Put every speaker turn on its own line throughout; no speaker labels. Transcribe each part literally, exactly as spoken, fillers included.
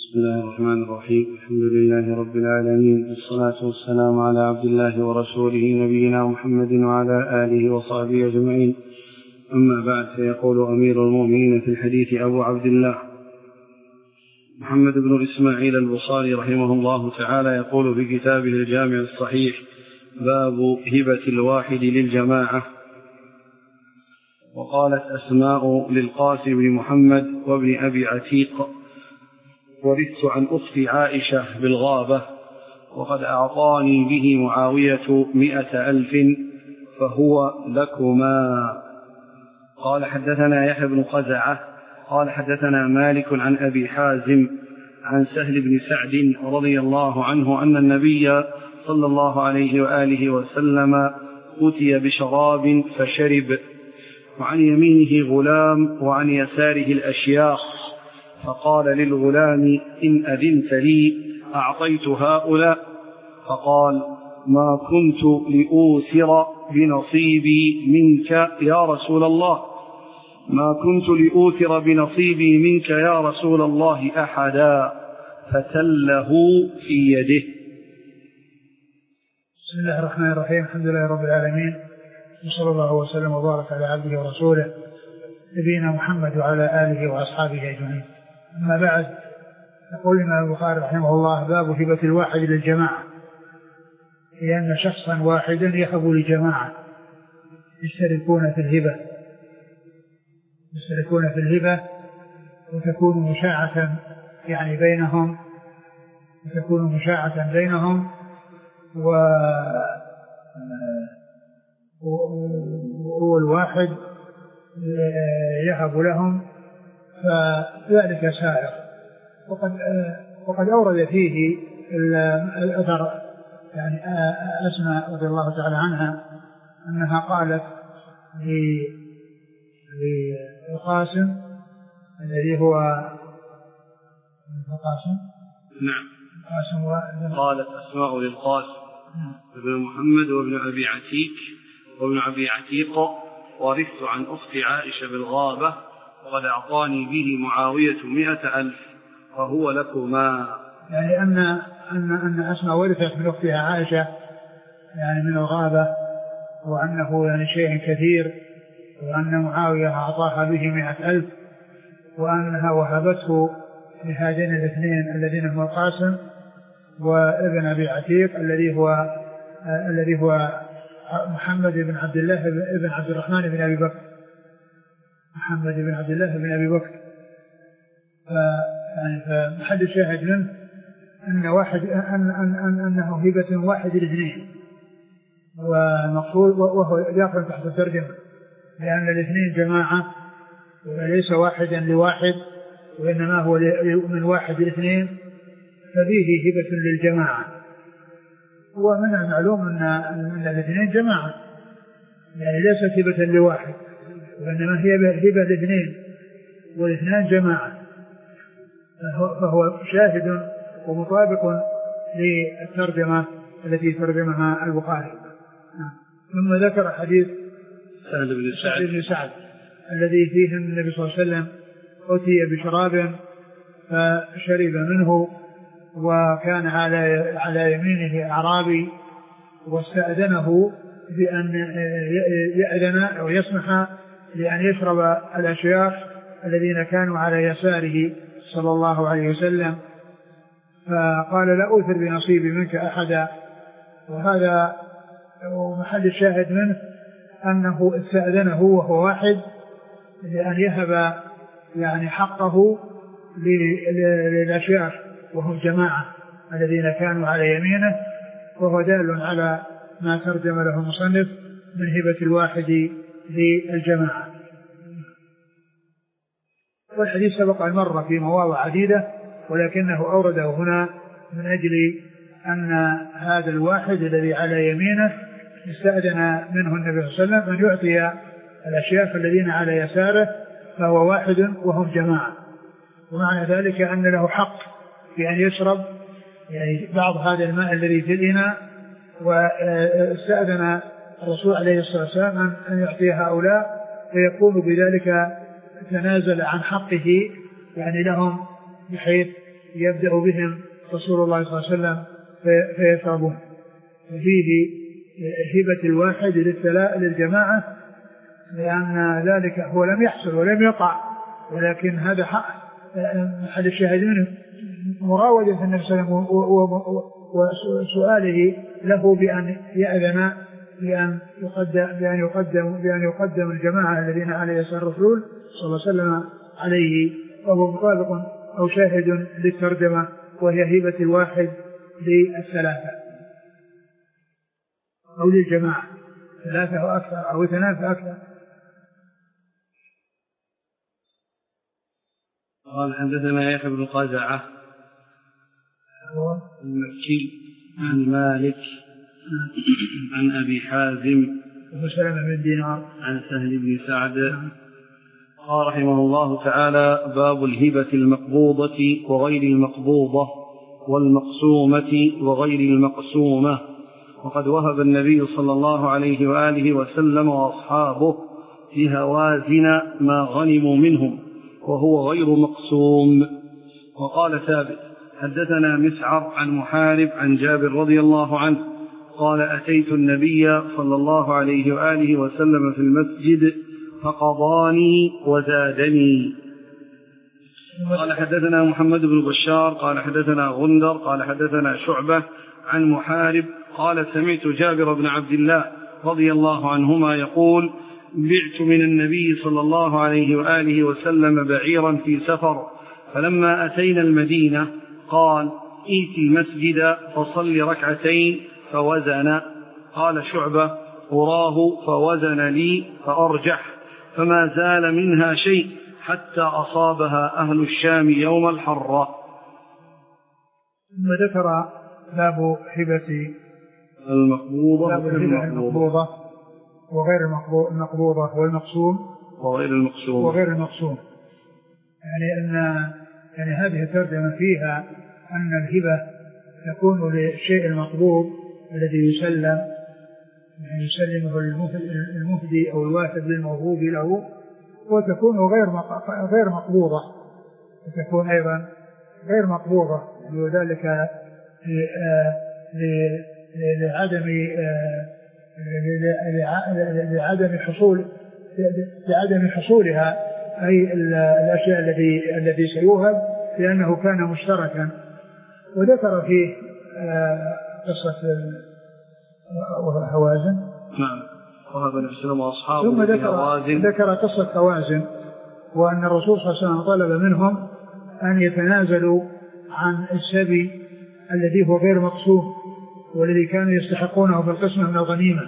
بسم الله الرحمن الرحيم. الحمد لله رب العالمين، والصلاة والسلام على عبد الله ورسوله نبينا محمد وعلى آله وصحبه أجمعين. أما بعد، فيقول أمير المؤمنين في الحديث أبو عبد الله محمد بن إسماعيل البخاري رحمه الله تعالى، يقول في كتابه الجامع الصحيح: باب هبة الواحد للجماعة. وقالت أسماء للقاسم بن محمد وابن أبي عتيق: ورثت عن أختي عائشة بالغابة، وقد أعطاني به معاوية مئة ألف، فهو لكما. قال حدثنا يحيى بن قزعة قال حدثنا مالك عن أبي حازم عن سهل بن سعد رضي الله عنه أن النبي صلى الله عليه وآله وسلم أتي بشراب فشرب، وعن يمينه غلام وعن يساره الأشياخ، فقال للغلام: إن أذنت لي أعطيت هؤلاء. فقال: ما كنت لأوثر بنصيبي منك يا رسول الله ما كنت لأوثر بنصيبي منك يا رسول الله أحدا، فتله في يده.
بسم الله الرحمن الرحيم. الحمد لله رب العالمين، وصلى الله وسلم وبارك على عبده ورسوله نبينا محمد وعلى آله وأصحابه أجمعين. أما بعد، يقول الإمام البخاري رحمه الله: باب هبة الواحد للجماعة، لأن شخصا واحدا يهب لجماعة يشتركون في الهبة يشتركون في الهبة وتكون مشاعة يعني بينهم وتكون مشاعة بينهم وهو الواحد يهب لهم، فذلك سائر. وقد وقد أورد فيه الأثر يعني أسماء رضي الله تعالى عنها أنها قالت للقاسم الذي هو القاسم
نعم
القاسم
قالت أسماء للقاسم ابن محمد وابن أبي عتيق وابن أبي عتيق: ورثت عن أختي عائشة بالغابة، وقد أعطاني به معاوية مئة ألف، فهو لكما.
يعني أن أن أن أسماء ورثت من أختها عائشة يعني من الغابة، وأنه يعني شيء كثير، وأن معاوية أعطاها به مئة ألف، وأنها وهبته لهذين الاثنين الذين هم القاسم وابن أبي عتيق الذي هو الذي هو محمد بن عبد الله بن عبد الرحمن بن أبي بكر محمد بن عبد الله بن أبي بكر. يعني فمحل الشاهد منه أن واحد أن أن أن أنه هبة واحد لاثنين، ومقصود وهو داخل تحت الترجمة، لأن الاثنين جماعة وليس واحدا لواحد، وإنما هو من واحد لاثنين، ففيه هبة للجماعة. ومن المعلوم أن أن الاثنين جماعة، يعني ليست هبة لواحد، وإنما هي هبة لاثنين، والاثنان جماعة، فهو شاهد ومطابق للترجمة التي ترجمها البخاري. ثم ذكر حديث
سهل بن سعد,
بن سعد الذي فيه النبي صلى الله عليه وسلم أتي بشراب فشرب منه، وكان على على يمينه أعرابي، واستأذنه بأن يأذن أو يسمح لأن يشرب الأشياخ الذين كانوا على يساره صلى الله عليه وسلم، فقال: لا أوثر بنصيبي منك أحدا. وهذا محل الشاهد منه أنه استأذنه وهو واحد لأن يهب يعني حقه للأشياخ وهم جماعة الذين كانوا على يمينه، وهو دال على ما ترجم له المصنف من هبة الواحد للجماعة. والحديث سبق المرة في مواضع عديدة، ولكنه أورده هنا من أجل أن هذا الواحد الذي على يمينه استأذن منه النبي صلى الله عليه وسلم أن يعطي الأشياخ الذين على يساره، فهو واحد وهم جماعة، ومعنى ذلك أن له حق في أن يشرب يعني بعض هذا الماء الذي في الإناء، واستأذن الرسول عليه الصلاة والسلام أن يعطي هؤلاء، فيكون بذلك تنازل عن حقه يعني لهم، بحيث يبدأ بهم رسول الله صلى الله عليه وسلم فيشربون. ففيه هبة الواحد للجماعة، لأن ذلك هو لم يحصل ولم يقع، ولكن هذا أحد الشاهدين مراودة النبي صلى الله عليه وسلم وسؤاله له بأن يأذن بأن يقدم بأن يقدم بأن يقدم الجماعة الذين عليه يسأل الرسول صلى الله عليه وسلم عليه، وهو مطابق أو شاهد للترجمة، وهي هبة الواحد للثلاثة أو للجماعة، ثلاثة أو أكثر أو اثنان فأكثر.
قال حدثنا يحيى بن قزعة المكي عن مالك عن أبي حازم
وسلمة بن دينار
عن سهل بن سعد قال رحمه الله تعالى: باب الهبة المقبوضة وغير المقبوضة والمقسومة وغير المقسومة. وقد وهب النبي صلى الله عليه وآله وسلم وأصحابه لهوازن ما غنموا منهم وهو غير مقسوم. وقال ثابت: حدثنا مسعر عن محارب عن جابر رضي الله عنه قال: أتيت النبي صلى الله عليه وآله وسلم في المسجد فقضاني وزادني. قال حدثنا محمد بن بشار قال حدثنا غندر قال حدثنا شعبة عن محارب قال: سمعت جابر بن عبد الله رضي الله عنهما يقول: بعت من النبي صلى الله عليه وآله وسلم بعيرا في سفر، فلما أتينا المدينة قال: ائت المسجد فصل ركعتين فوزن. قال شعبة: أراه فوزن لي فأرجح، فما زال منها شيء حتى أصابها أهل الشام يوم الحرة.
ثم ذكر باب هبة
المقبوضة
المقبوضة وغير المقبوضة والمقسوم
وغير المقسوم
وغير المقسوم يعني أن يعني هذه الترجمة فيها أن الهبة تكون للشيء المقبوض الذي يسلم يعني يسلمه المهدي أو الواحد للموهوب له، وتكون غير غير مقبوضة وتكون أيضا غير مقبوضة، وذلك لعدم لعدم حصول لعدم حصولها أي الأشياء الذي الذي سيوهب لأنه كان مشتركا. وذكر فيه قصة هوازن.
نعم. وهذا الإسلام وأصحابه.
ثم ذكر, ذكر قصة هوازن، وأن الرسول صلى الله عليه وسلم طلب منهم أن يتنازلوا عن السبي الذي هو غير مقسوم والذي كانوا يستحقونه في القسمة من الغنيمة.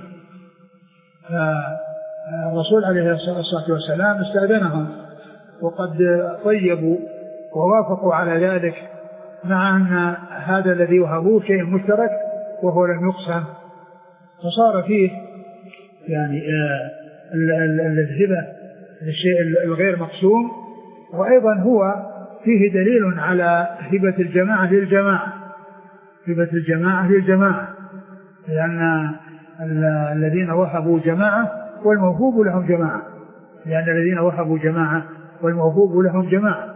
فالرسول عليه الصلاة والسلام استأذنهم وقد طيبوا ووافقوا على ذلك، مع أن هذا الذي وهبوه شيء مشترك وهو لم يقسم، فصار فيه يعني الهبة للشيء الغير مقسوم. وأيضا هو فيه دليل على هبة الجماعة للجماعة هبة الجماعة للجماعة لأن الذين وهبوا جماعة والموهوب لهم جماعة لأن الذين وهبوا جماعة والموهوب لهم جماعة.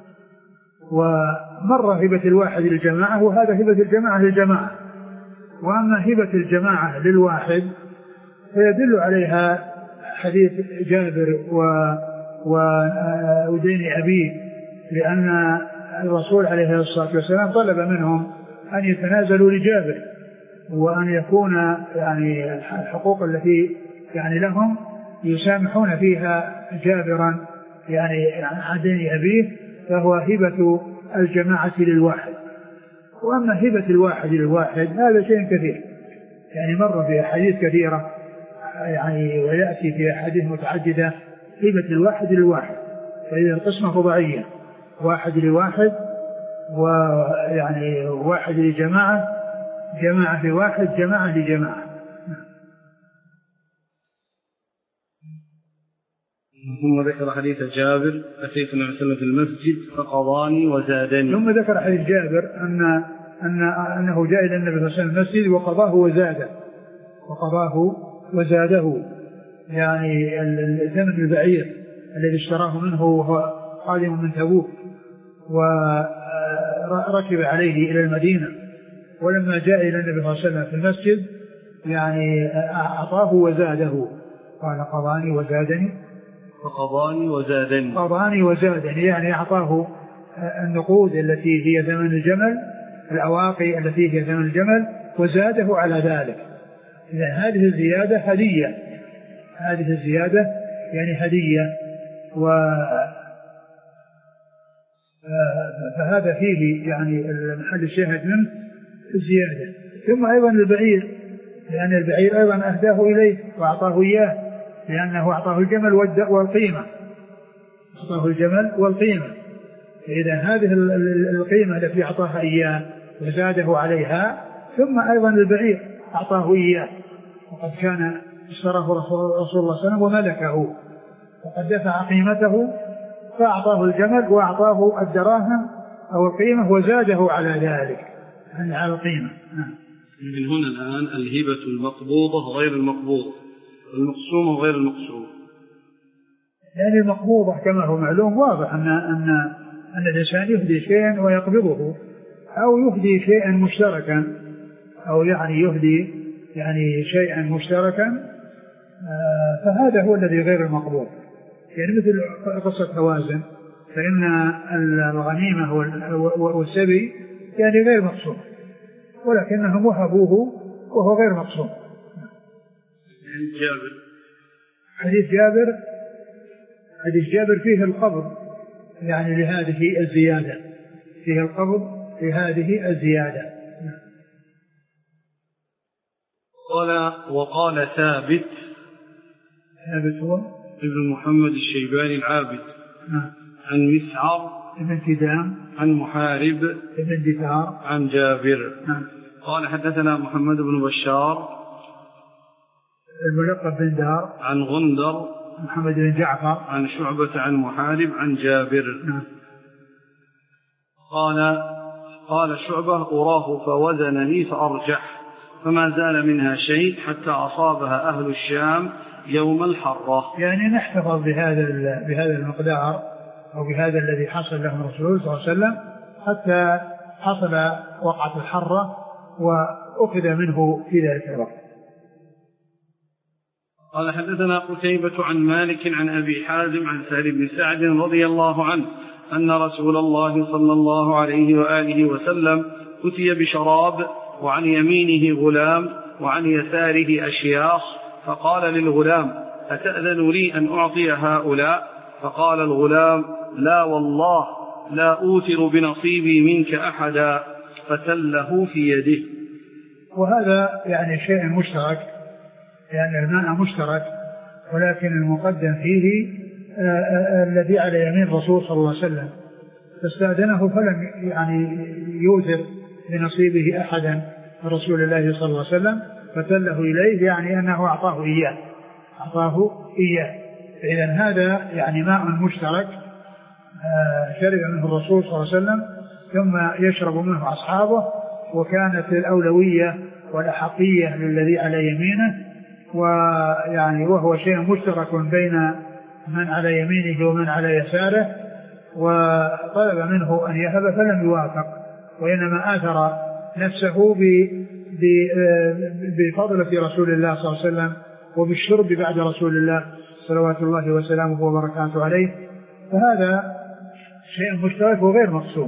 ومر هبة الواحد للجماعة وهذا هبة الجماعة للجماعة. وأما هبة الجماعة للواحد فيدل عليها حديث جابر ودين أبيه، لأن الرسول عليه الصلاة والسلام طلب منهم أن يتنازلوا لجابر وأن يكون يعني الحقوق التي يعني لهم يسامحون فيها جابرا يعني عن دين أبيه، فهو هبة الجماعة للواحد. وأما هبة الواحد للواحد هذا شيء كثير، يعني مر في أحاديث كثيرة يعني ويأتي في أحاديث متعددة هبة الواحد للواحد، فإذا القسمة رباعية واحد لواحد ويعني واحد لجماعة جماعة لواحد جماعة لجماعة.
ثم ذكر حديث جابر: أتيت النبي صلى الله عليه وسلم في المسجد فقضاني وزادني.
ثم ذكر حديث جابر أن أن أنه جاء إلى النبي صلى الله عليه وسلم المسجد وقضاه وزاده وقضاه وزاده يعني ثمن البعير الذي اشتراه منه وهو قادم من تبوك، ركب عليه إلى المدينة، ولما جاء إلى النبي صلى الله عليه وسلم في المسجد يعني أعطاه وزاده، قال قضاني وزادني
فقضاني وزادني
قضاني وزادني يعني أعطاه النقود التي هي ثمن الجمل، الأواقي التي هي ثمن الجمل، وزاده على ذلك. إذا هذه الزيادة هدية، هذه الزيادة يعني هدية، و فهذا فيه يعني محل الشاهد منه الزيادة. ثم أيضا البعير، لأن البعير أيضا أهداه إليه وأعطاه إياه، لأنه أعطاه الجمل والقيمة، أعطاه الجمل والقيمة. فإذا هذه القيمة التي أعطاها إياه وزاده عليها، ثم أيضا البعير أعطاه إياه، وقد كان اشتراه رسول الله صلى الله عليه وسلم وملكه، وقد دفع قيمته فأعطاه الجمل وأعطاه الدراهم أو القيمة وزاده على ذلك، يعني على القيمة.
من هنا الآن الهبة المقبوضة غير المقبوضة، المقسومة غير المقسومة.
يعني المقبوضة كما هو معلوم واضح أن أن أن الإنسان يهدي شيئا ويقبضه، أو يهدي شيئا مشتركا، أو يعني يهدي يعني شيئا مشتركا، فهذا هو الذي غير المقبوض. يعني مثل قصة هوازن، فإن الغنيمة والسبي يعني غير مقسوم، ولكنهم وهبوه وهو غير مقسوم.
جابر
حديث جابر حديث جابر فيه القبض يعني لهذه الزيادة، فيه القبض لهذه الزيادة.
قال وقال ثابت
ثابت هو
ابن محمد الشيباني العابد
نعم.
عن مسعر
ابن كدام
عن محارب
ابن دثار
عن جابر
نعم.
قال حدثنا محمد بن بشار
الملقب بن دار
عن غندر
محمد بن جعفر
عن شعبة عن محارب عن جابر
نعم.
قال قال شعبة أراه فوزنني فأرجح فما زال منها شيء حتى أصابها أهل الشام يوم الحرة.
يعني نحتفظ بهذا بهذا المقدار أو بهذا الذي حصل له الرسول صلى الله عليه وسلم حتى حصل وقعة الحرة وأخذ منه في ذلك الوقت.
قال حدثنا قتيبة عن مالك عن أبي حازم عن سهل بن سعد رضي الله عنه أن رسول الله صلى الله عليه وآله وسلم أتي بشراب وعن يمينه غلام وعن يساره أشياخ، فقال للغلام أتأذن لي أن أعطي هؤلاء؟ فقال الغلام لا والله لا أوثر بنصيبي منك أحدا، فتله في يده.
وهذا يعني شيء مشترك، يعني الماء مشترك، ولكن المقدم فيه الذي على يمين الرسول صلى الله عليه وسلم، فاستأذنه فلم يعني يوثر بنصيبه أحدا من رسول الله صلى الله عليه وسلم، فتله إليه يعني أنه أعطاه إياه أعطاه إياه فإذا هذا يعني ماء مشترك شرب منه الرسول صلى الله عليه وسلم ثم يشرب منه أصحابه، وكانت الأولوية والأحقية للذي على يمينه، ويعني وهو شيء مشترك بين من على يمينه ومن على يساره، وطلب منه أن يهب فلم يوافق، وإنما آثر نفسه بفضلة رسول الله صلى الله عليه وسلم وبالشرب بعد رسول الله صلوات الله وسلامه وبركاته عليه، فهذا شيء مشترك وغير مقسوم.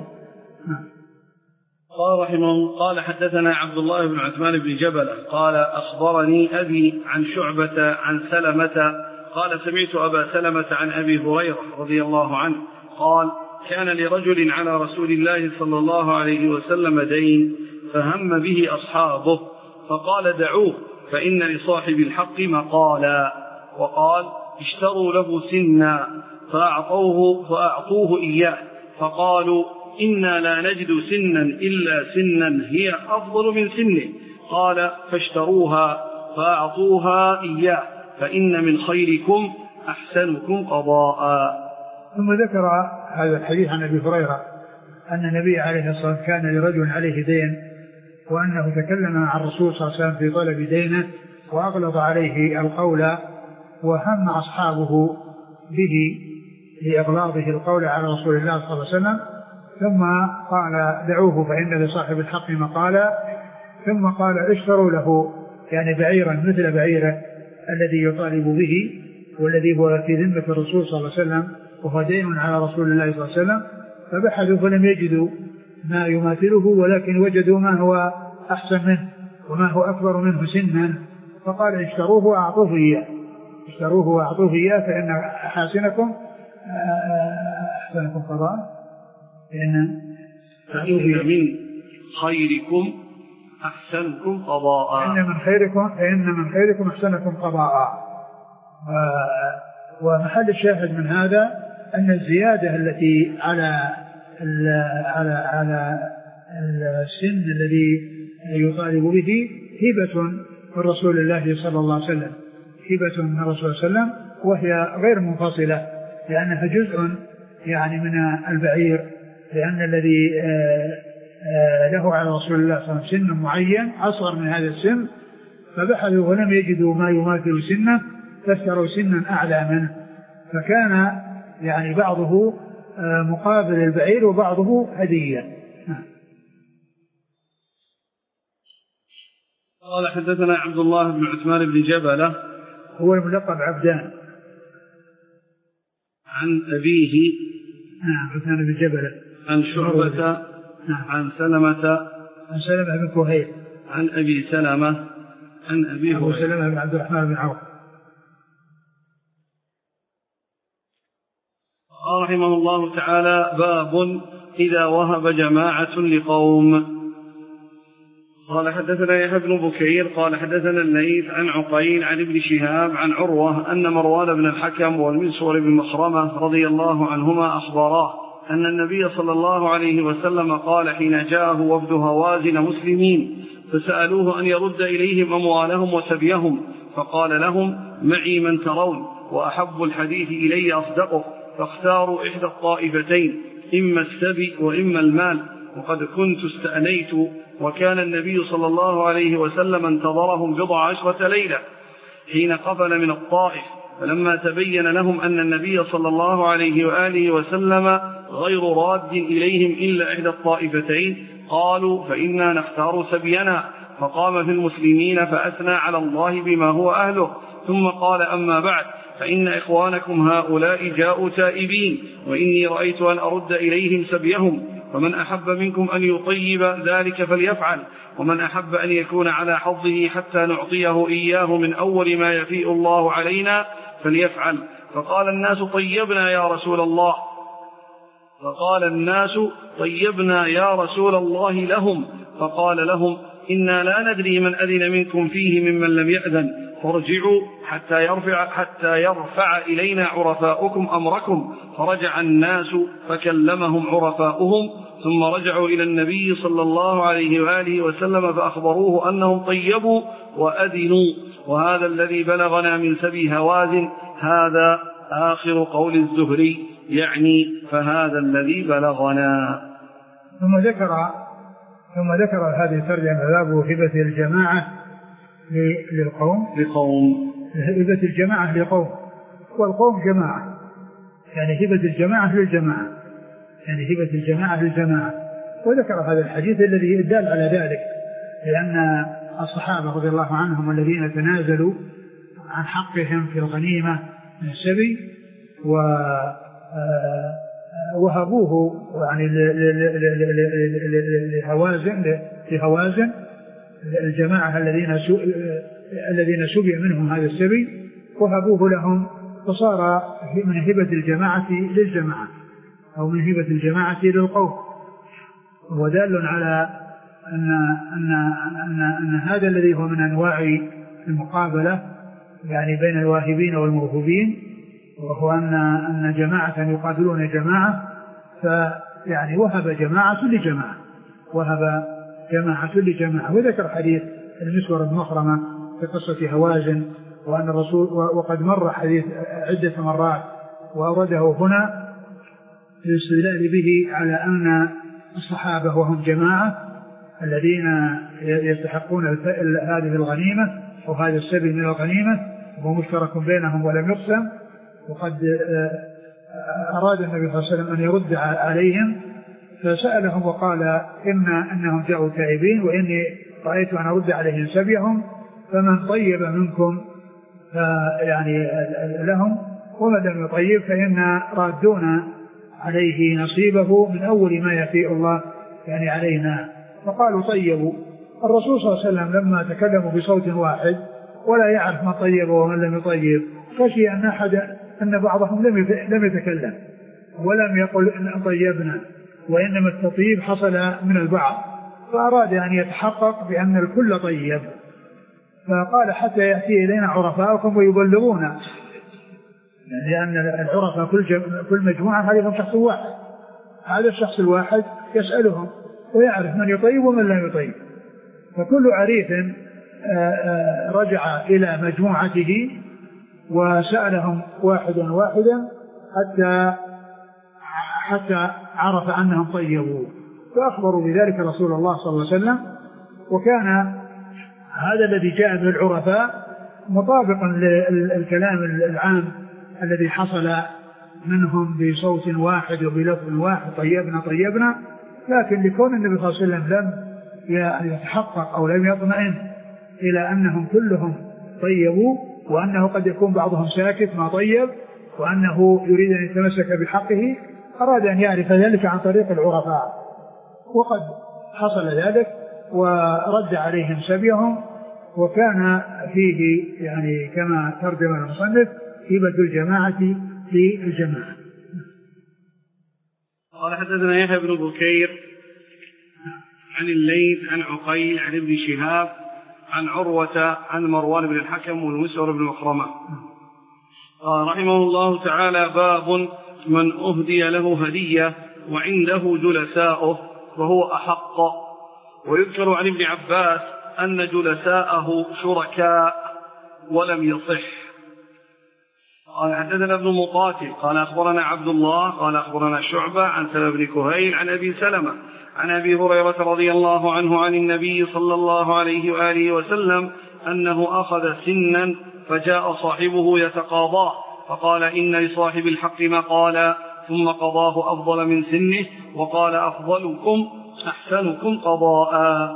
قال رحمه الله قال حدثنا عبد الله بن عثمان بن جبلة قال أخبرني أبي عن شعبة عن سلمة قال سمعت أبا سلمة عن أبي هريرة رضي الله عنه قال كان لرجل على رسول الله صلى الله عليه وسلم دين فهم به أصحابه، فقال دعوه فإن لصاحب الحق مقالا، وقال اشتروا له سنا فأعطوه, فأعطوه إياه، فقالوا إنا لا نجد سنا إلا سنا هي أفضل من سنه، قال فاشتروها فأعطوها إياه فإن من خيركم أحسنكم قضاء.
ثم ذكر هذا الحديث عن أبي هريرة أن النبي عليه الصلاة والسلام كان لرجل عليه دين، وأنه تكلم مع الرسول صلى الله عليه وسلم في طلب دينه وأغلظ عليه القول، وهم أصحابه به لإغلاظه القول على رسول الله صلى الله عليه وسلم، ثم قال دعوه فإن لصاحب الحق مقالا، ثم قال اشتروا له يعني بعيرا مثل بعيره الذي يطالب به والذي هو في ذمة الرسول صلى الله عليه وسلم وهو دين على رسول الله صلى الله عليه وسلم، فبحثوا فلم يجدوا ما يماثله ولكن وجدوا ما هو أحسن منه وما هو أكبر منه سنا، فقال اشتروه وأعطوه إياه اشتروه وأعطوه إياه فإن أحسنكم أحسنكم قضاء فإن
من خيركم أحسنكم قضاء
فإن من خيركم فإن من خيركم أحسنكم قضاء. ومحل الشاهد من هذا أن الزيادة التي على على على السن الذي يطالب به هبة من رسول الله صلى الله عليه وسلم هبة من رسول الله صلى الله عليه وسلم، وهي غير منفصلة لأنها جزء يعني من البعير، لأن الذي له على رسول الله صلى الله عليه وسلم سن معين أصغر من هذا السن، فبحثوا ولم يجدوا ما يماثل سنه فاشتروا سنا أعلى منه، فكان يعني بعضه مقابل البعير وبعضه هدية.
قال حدثنا عبد الله بن عثمان بن جبلة
هو الملقب عبدان
عن أبيه
نعم عثمان بن جبلة
عن شعبة
نعم.
عن سلمة
عن سلمة بن كهيل
عن أبي سلمة عن أبي
أبو سلمة بن عبد الرحمن بن عوف.
قال رحمه الله تعالى باب إذا وهب جماعة لقوم. قال حدثنا يحيى بن بكير قال حدثنا الليث عن عقيل عن ابن شهاب عن عروة أن مروان بن الحكم والمسور بن مخرمة رضي الله عنهما أخبراه أن النبي صلى الله عليه وسلم قال حين جاءه وفد هوازن مسلمين فسألوه أن يرد إليهم أموالهم وسبيهم، فقال لهم معي من ترون وأحب الحديث إلي أصدقه، فاختاروا إحدى الطائفتين إما السبي وإما المال، وقد كنت استأنيت وكان النبي صلى الله عليه وسلم انتظرهم بضع عشرة ليلة حين قفل من الطائف، فلما تبين لهم أن النبي صلى الله عليه وآله وسلم غير راد إليهم إلا إحدى الطائفتين قالوا فإنا نختار سبينا، فقام في المسلمين فأثنى على الله بما هو أهله، ثم قال أما بعد فإن إخوانكم هؤلاء جاءوا تائبين وإني رأيت أن أرد إليهم سبيهم، فمن أحب منكم أن يطيب ذلك فليفعل، ومن أحب أن يكون على حظه حتى نعطيه إياه من أول ما يفيء الله علينا فليفعل. فقال الناس طيبنا يا رسول الله فقال الناس طيبنا يا رسول الله لهم، فقال لهم إنا لا ندري من أذن منكم فيه ممن لم يأذن، فارجعوا حتى يرفع, حتى يرفع إلينا عرفاؤكم أمركم. فرجع الناس فكلمهم عرفاؤهم، ثم رجعوا إلى النبي صلى الله عليه وآله وسلم فأخبروه أنهم طيبوا وأذنوا، وهذا الذي بلغنا من سبي هوازن. هذا آخر قول الزهري، يعني فهذا الذي بلغنا.
ثم ذكر ثم ذكر هذه الترجمة باب هبة الجماعة للقوم
لقوم
هبة الجماعة لقوم، والقوم جماعة، يعني هبة الجماعة للجماعة، يعني هبة الجماعة للجماعة. وذكر هذا الحديث الذي يدل على ذلك، لأن الصحابة رضي الله عنهم الذين تنازلوا عن حقهم في الغنيمة من السبي ووهبوه يعني لهوازن لهوازن الجماعة الذين الذين سبي منهم هذا السبي، وهبوه لهم، فصار من هبة الجماعة للجماعة أو من هبة الجماعة للقوم. ودال على أن, أن, أن, أن هذا الذي هو من أنواع المقابلة يعني بين الواهبين والموهوبين، وهو أن, أن جماعة يقابلون جماعة، فيعني وهب جماعة لجماعة وهب جماعة لجماعة. وذكر حديث المسور بن مخرمة في قصة هوازن، وأن الرسول وقد مر حديث عدة مرات وأورده هنا للاستدلال به على أن الصحابة وهم جماعة الذين يستحقون هذه الغنيمة وهذا السبي من الغنيمة وهو مشترك بينهم ولم يقسم، وقد أراد النبي صلى الله عليه وسلم أن يرد عليهم فسألهم وقال إما أنهم جاءوا تائبين وإني رأيت أن أرد عليهم سبيهم فمن طيب منكم يعني لهم ومن لم يطيب فإن رادون عليه نصيبه من أول ما يفيء الله يعني علينا. فقالوا طيبوا. الرسول صلى الله عليه وسلم لما تكلموا بصوت واحد ولا يعرف من طيب ومن لم يطيب خشي أن أحد أن بعضهم لم يتكلم ولم يقل إن طيبنا وإنما التطيب حصل من البعض فأراد أن يتحقق بأن الكل طيب فقال حتى يأتي إلينا عرفاءكم ويبلغونا لأن العرفاء كل, كل مجموعة عليهم شخص واحد هذا الشخص الواحد يسألهم ويعرف من يطيب ومن لا يطيب. فكل عريف رجع إلى مجموعته وسألهم واحدا واحدا حتى حتى عرف أنهم طيبوا فأخبروا بذلك رسول الله صلى الله عليه وسلم. وكان هذا الذي جاء به العرفاء مطابقا للكلام العام الذي حصل منهم بصوت واحد وبلفظ واحد طيبنا طيبنا لكن لكون النبي صلى الله عليه وسلم لم يتحقق أو لم يطمئن إلى أنهم كلهم طيبوا وأنه قد يكون بعضهم ساكت ما طيب وأنه يريد أن يتمسك بحقه أراد أن يعرف ذلك عن طريق العرفاء وقد حصل ذلك ورد عليهم سبيهم وكان فيه يعني كما ترجم المصنف هبة الجماعة في الجماعة.
قال حدثنا يحيى بن بكير عن الليث عن عقيل عن ابن شهاب عن عروة عن مروان بن الحكم والمسور بن مخرمة قال رحمه الله تعالى باب من أهدي له هدية وعنده جلساؤه وهو أحق. ويذكر عن ابن عباس أن جلساءه شركاء ولم يصح. قال حدثنا ابن مقاتل قال أخبرنا عبد الله قال أخبرنا شعبة عن سلمة بن كهيل عن أبي سلمة عن أبي هريرة رضي الله عنه عن النبي صلى الله عليه وآله وسلم أنه أخذ سنا فجاء صاحبه يتقاضاه فقال إن لصاحب الحق مقالا ثم قضاه أفضل من سنه وقال أفضلكم أحسنكم قضاء.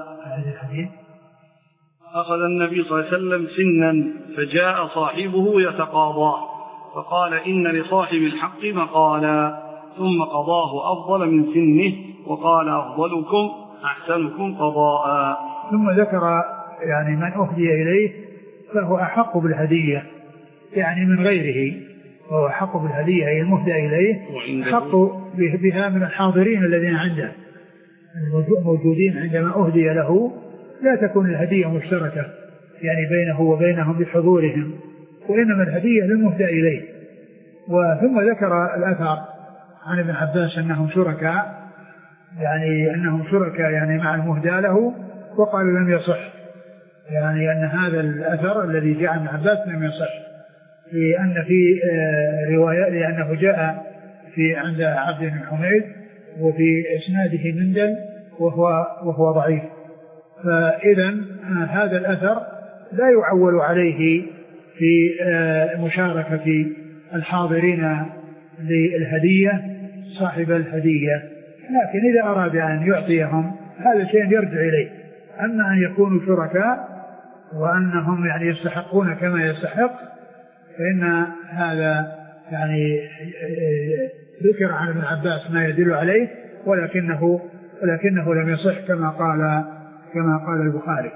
أخذ النبي صلى الله عليه وسلم سنا فجاء صاحبه يتقاضاه فقال إن لصاحب الحق مقالا ثم قضاه أفضل من سنه وقال أفضلكم أحسنكم قضاء.
ثم ذكر يعني من أهدي إليه فهو أحق بالهدية يعني من غيره وهو أحق بالهدية أي المهدى إليه أحق بها من الحاضرين الذين عنده الموجودين عندما أهدي له لا تكون الهدية مشتركة يعني بينه وبينهم بحضورهم وإنما الهدية للمهدى إليه. وثم ذكر الأثر عن ابن عباس أنهم شركاء يعني أنهم شركاء يعني مع المهدى له وقال لم يصح يعني أن هذا الأثر الذي جاء عن عباس لم يصح لأن في رواية لأنه جاء في عند عبد بن حميد وفي إسناده مندل وهو, وهو ضعيف. فإذا هذا الأثر لا يعول عليه في مشاركة الحاضرين للهدية صاحب الهدية لكن إذا أراد أن يعطيهم هذا شيء يرجع إليه. أما أن يكونوا شركاء وأنهم يعني يستحقون كما يستحق فإن هذا يعني ذكر عن ابن عباس ما يدل عليه ولكنه ولكنه لم يصح كما قال كما قال البخاري.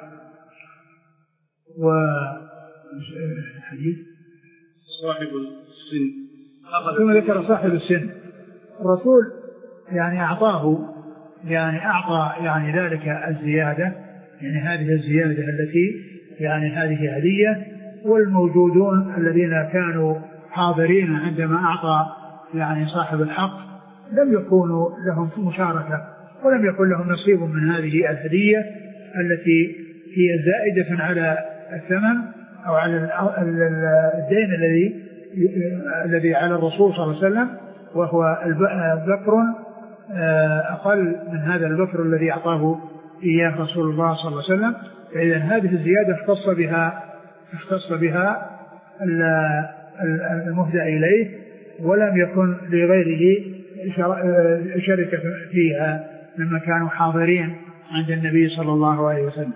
والحديث صاحب السن
ثم ذكر صاحب السن الرسول يعني أعطاه يعني أعطى يعني ذلك الزيادة يعني هذه الزيادة التي يعني هذه هدية والموجودون الذين كانوا حاضرين عندما أعطى يعني صاحب الحق لم يكونوا لهم مشاركة ولم يكن لهم نصيب من هذه الهدية التي هي زائدة على الثمن أو على الدين الذي الذي على الرسول صلى الله عليه وسلم وهو البكر أقل من هذا البكر الذي أعطاه إياه رسول الله صلى الله عليه وسلم. فإذا هذه الزيادة اختص بها اختص بها المهدى إليه ولم يكن لغيره شركة فيها مما كانوا حاضرين عند النبي صلى الله عليه وسلم.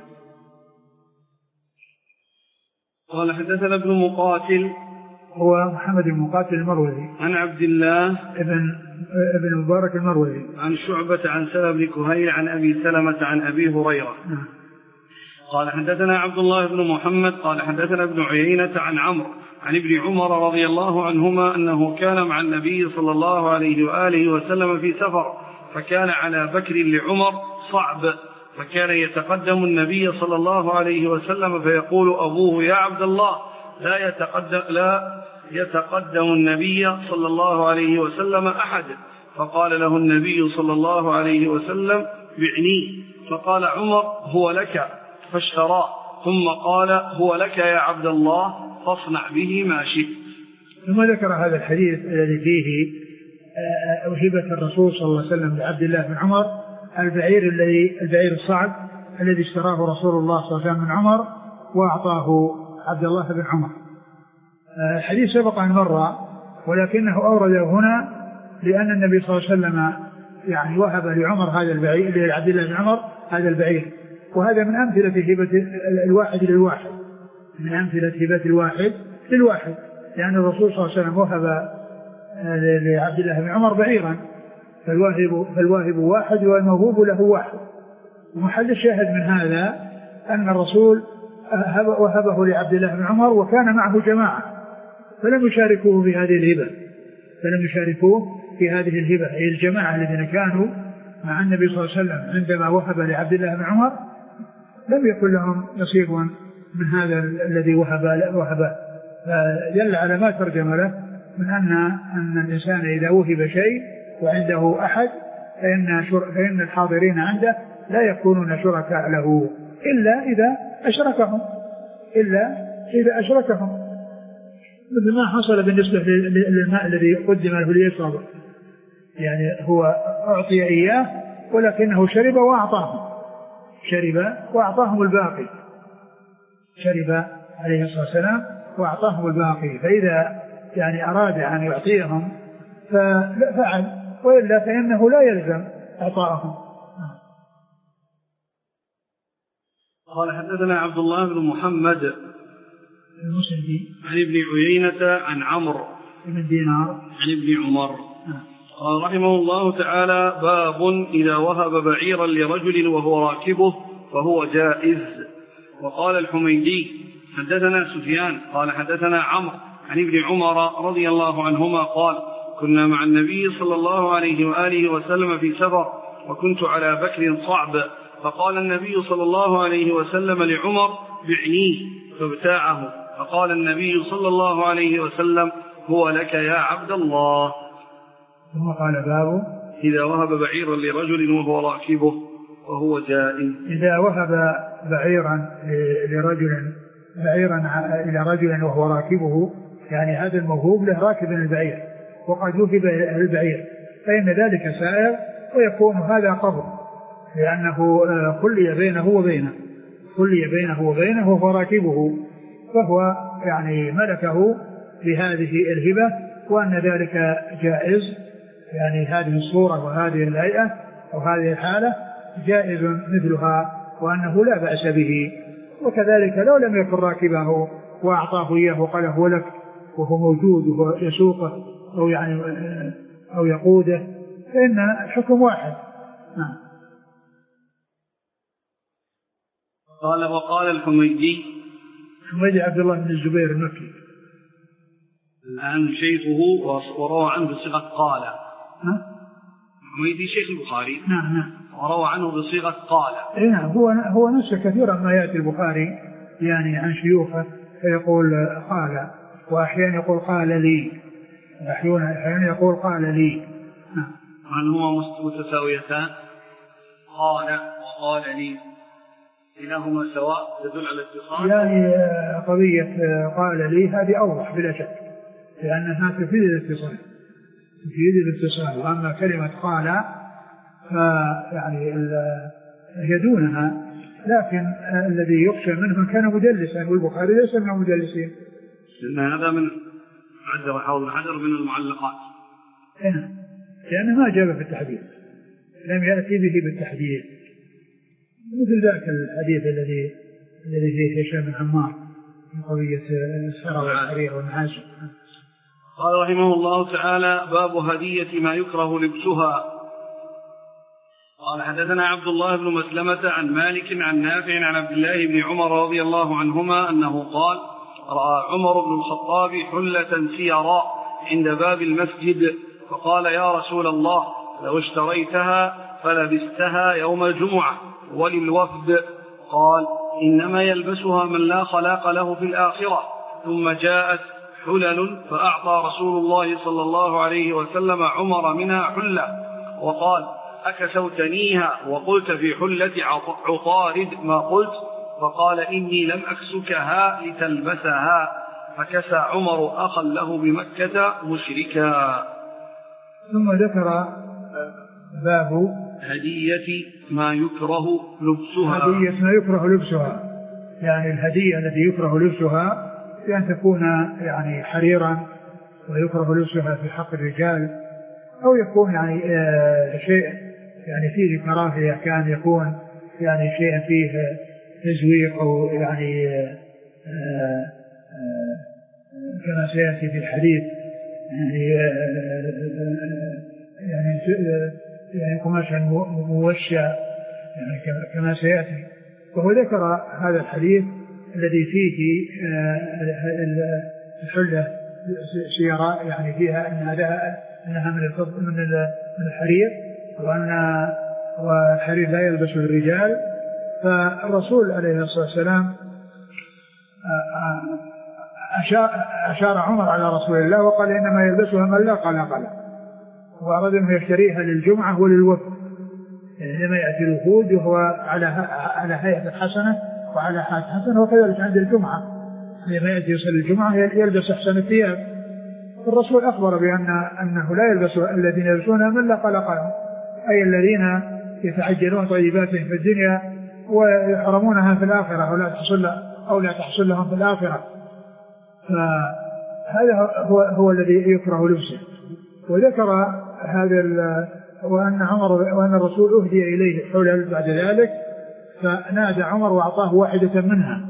قال حدثنا ابن مقاتل
هو محمد بن مقاتل المروزي
عن عبد الله
ابن ابن مبارك المروزي
عن شعبة عن سلمة بن كهيل عن أبي سلمة عن أبي هريرة.
نعم.
قال حدثنا عبد الله بن محمد قال حدثنا ابن عيينة عن عمرو عن ابن عمر رضي الله عنهما أنه كان مع النبي صلى الله عليه وآله وسلم في سفر فكان على بكر لعمر صعب فكان يتقدم النبي صلى الله عليه وسلم فيقول أبوه يا عبد الله لا يتقدم, لا يتقدم النبي صلى الله عليه وسلم أحد فقال له النبي صلى الله عليه وسلم بعني فقال عمر هو لك فاشتراه ثم قال هو لك يا عبد الله فاصنع به ما شئت.
ثم ذكر هذا الحديث الذي فيه هبة الرسول صلى الله عليه وسلم لعبد الله بن عمر البعير الذي البعير الصعب الذي اشتراه رسول الله صلى الله عليه وسلم من عمر وأعطاه عبد الله بن عمر. الحديث سبق أن مر ولكنه أورده هنا لأن النبي صلى الله عليه وسلم يعني وهب لعمر هذا البعير لعبد الله بن عمر هذا البعير وهذا من أمثلة هبة الواحد للواحد من أمثلة هبة الواحد للواحد لأن الرسول صلى الله عليه وسلم وهب لعبد الله بن عمر بعيرا فالواهب, فالواهب واحد والموهوب له واحد. ومحل الشاهد من هذا أن الرسول وهبه لعبد الله بن عمر وكان معه جماعة فلم يشاركوه في هذه الهبة فلم يشاركوه في هذه الهبة أي الجماعة الذين كانوا مع النبي صلى الله عليه وسلم عندما وهب لعبد الله بن عمر لم يكن لهم نصيب من هذا الذي وهب وهبه فدل على ما ترجم له من أن أن الإنسان إذا وهب شيء وعنده أحد فإن, فإن الحاضرين عنده لا يكونون شركاء له إلا إذا أشركهم إلا إذا أشركهم مثل ما حصل بالنسبة للماء الذي قدم له ليشرب يعني هو أعطي إياه ولكنه شرب وأعطاهم شرب وأعطاهم الباقي شرب عليه الصلاة والسلام وأعطاهم الباقي فإذا يعني أراد أن يعطيهم ففعل وإلا فإنه لا يلزم إعطاءهم.
قال حدثنا عبد الله بن محمد
المسندي
عن ابن عيينة عن عمرو
بن دينار
عن ابن عمر قال رحمه الله تعالى باب إذا وهب بعيرا لرجل وهو راكبه فهو جائز. وقال الحميدي حدثنا سفيان قال حدثنا عمرو عن ابن عمر رضي الله عنهما قال كنا مع النبي صلى الله عليه وآله وسلم في سفر وكنت على بكر صعب فقال النبي صلى الله عليه وسلم لعمر بعنيه فابتاعه فقال النبي صلى الله عليه وسلم هو لك يا عبد الله.
ثم قال باب
إذا وهب بعيرا لرجل وهو راكبه وهو جائز.
إذا وهب بعيرا لرجل بعيرا إلى رجل وهو راكبه يعني هذا الموهوب له راكب البعير وقد وهب البعير فإن ذلك سائر ويكون هذا قبض لأنه خلي بينه وبينه خلي بينه وبينه وهو راكبه فهو يعني ملكه بهذه الهبة وأن ذلك جائز يعني هذه الصورة وهذه الهيئة أو هذه الحالة جائز مثلها وأنه لا بأس به. وكذلك لو لم يكن راكبه وأعطاه إياه وقال هو لك وهو موجود وهو يسوقه أو يعني أو يقوده فإن الحكم واحد. نعم.
قال وقال الحميدي
حميدي عبد الله بن الزبير المكي
الآن شيخه وروى عنه بصيغة قال. حميدي شيخ البخاري.
نعم نعم.
وروى عنه بصيغة قال.
نعم هو هو نفس كثيرا ما يأتي البخاري يعني عن شيوخه فيقول قال وأحيانا يقول قال لي أحيانا يقول قال لي.
نعم. هل هما متساويتان؟ قال وقال لي إنهما سواء تدل على الاتصال.
يعني قضية قال لي هذه أوضح بلا شك لأنها تفيد الاتصال تفيد الاتصال وأما كلمة قال فيعني هي دونها لكن الذي يخشى منه كان مدلسا والبخاري ليس من المدلسين
لأن هذا من عذر حوض الحجر من المعلقات.
هنا لأنه ما جاء في التحديد، لم يأتي به بالتحديد، مثل ذاك الحديث الذي الذي فيه هشام بن عمار من قضية السرى والحرير والمعاشر.
قال رحمه الله تعالى: باب هدية ما يكره لبسها. قال: حدثنا عبد الله بن مسلمة عن مالك عن نافع عن عبد الله بن عمر رضي الله عنهما أنه قال: رأى عمر بن الخطاب حلة سيراء عند باب المسجد، فقال: يا رسول الله، لو اشتريتها فلبستها يوم الجمعة وللوفد. قال: إنما يلبسها من لا خلاق له في الآخرة. ثم جاءت حلل فأعطى رسول الله صلى الله عليه وسلم عمر منها حلة، وقال: أكسوتنيها وقلت في حلة عطارد ما قلت؟ فقال: إني لم أكسكها لتلبسها. فكسى عمر أخا له بمكة مشركا.
ثم ذكر باب
هدية ما يكره لبسها.
هدية ما يكره لبسها، يعني الهدية التي يكره لبسها بأن تكون يعني حريرا، ويكره لبسها في حق الرجال، أو يكون يعني آه شيء يعني فيه كراهية، كان يكون يعني شيء فيه تزويق أو يعني آه آه كما سيأتي في الحديث يعني آه يعني يعني قماشا موشى يعني كما سيأتي. وهو ذكر هذا الحديث الذي فيه الحلة سيراء يعني فيها أنها من من الحرير، وأن والحرير لا يلبسه الرجال. فالرسول عليه الصلاة والسلام أشار عمر على رسول الله وقال: إنما يلبسها من لا خلاق له، وأراد أنه يشتريها للجمعة وللوفد، يعني لما يأتي الوفود وهو على على هيئة حسنة وعلى حال حسنة، وكذلك عند الجمعة لما يأتي يصل الجمعة يلبس أحسن الثياب. الرسول أخبر بأن أنه لا يلبس الذين يلبسونها من لا خلق لهم، أي الذين يتعجلون طيباتهم في الدنيا ويحرمونها في الآخرة أو لا تحصل أو لا تحصل لهم في الآخرة. فهذا هو هو الذي يكره لبسه. وذكر هذا وأن عمر وأن الرسول أهدي إليه حلل بعد ذلك، فنادى عمر وأعطاه واحدة منها.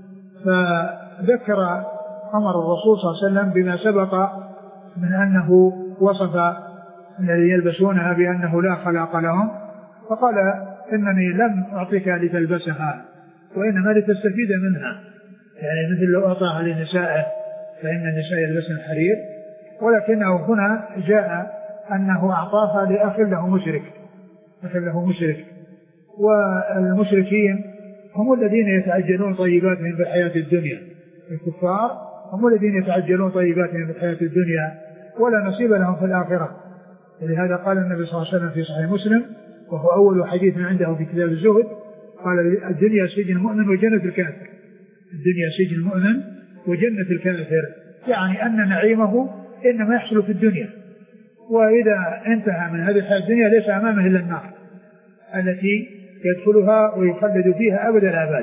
فذكر عمر الرسول صلى الله عليه وسلم بما سبق من أنه وصف الذي يلبسونها بأنه لا خلاق لهم، فقال: إنني لم أعطيك لتلبسها وإنما لتستفيد منها، يعني مثل لو أعطاها لنسائه فإن النساء يلبسن الحرير، ولكنه هنا جاء أنه أعطاها لأخ له مشرك أخ له مشرك والمشركين هم الذين يتعجلون طيباتهم في الحياة الدنيا، الكفار هم الذين يتعجلون طيباتهم في الحياة الدنيا ولا نصيب لهم في الآخرة. ولهذا قال النبي صلى الله عليه وسلم في صحيح مسلم، وهو أول حديث عنده في كتاب الزهد، قال: الدنيا سجن المؤمن وجنة الكافر. الدنيا سجن المؤمن وجنة الكافر، يعني أن نعيمه إنما يحصل في الدنيا، وإذا انتهى من هذه الحياة الدنيا ليس أمامه إلا النار التي يدخلها ويخلد فيها أبد الآباد.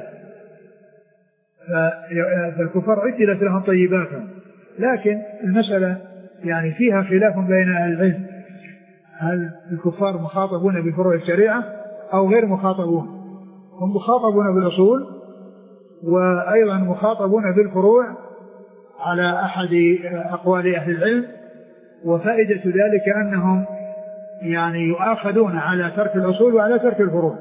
فالكفار عجلت لهم طيباتهم، لكن المسألة يعني فيها خلاف بين أهل العلم، هل الكفار مخاطبون بفروع الشريعة أو غير مخاطبون؟ هم مخاطبون بالأصول وأيضا مخاطبون بالفروع على أحد أقوال أهل العلم. وفائدة ذلك أنهم يعني يؤاخذون على ترك الأصول وعلى ترك الفروع،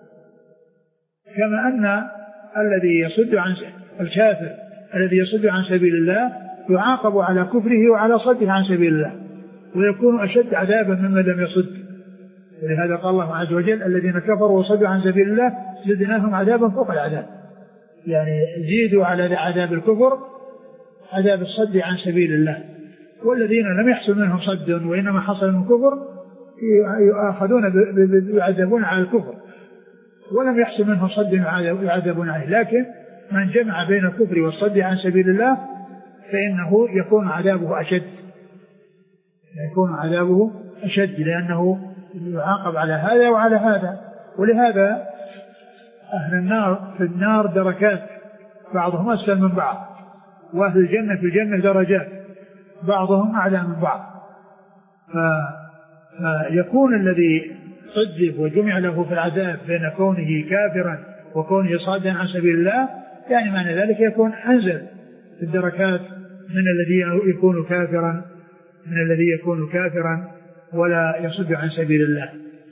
كما أن الذي يصد عن الكافر الذي يصد عن سبيل الله يعاقب على كفره وعلى صده عن سبيل الله، ويكون أشد عذابا ممن لم يصد. ولهذا قال الله عز وجل: الذين كفروا وصدوا عن سبيل الله زدناهم عذابا فوق العذاب، يعني زيدوا على عذاب الكفر عذاب الصد عن سبيل الله. والذين لم يحصل منهم صد وإنما حصل من كفر يؤاخذون يعذبون على الكفر، ولم يحصل منهم صد يعذبون عليه. لكن من جمع بين الكفر والصد عن سبيل الله فإنه يكون عذابه أشد يكون عذابه أشد لأنه يعاقب على هذا وعلى هذا. ولهذا أهل النار في النار دركات، بعضهم أسفل من بعض، وأهل الجنة في الجنة درجات، بعضهم أعلى من بعض. فيكون الذي صدق وجمع له في العذاب بين كونه كافرا وكونه صادا عن سبيل الله، يعني معنى ذلك يكون أنزل في الدركات من الذي يكون كافرا من الذي يكون كافرا ولا يصد عن سبيل الله.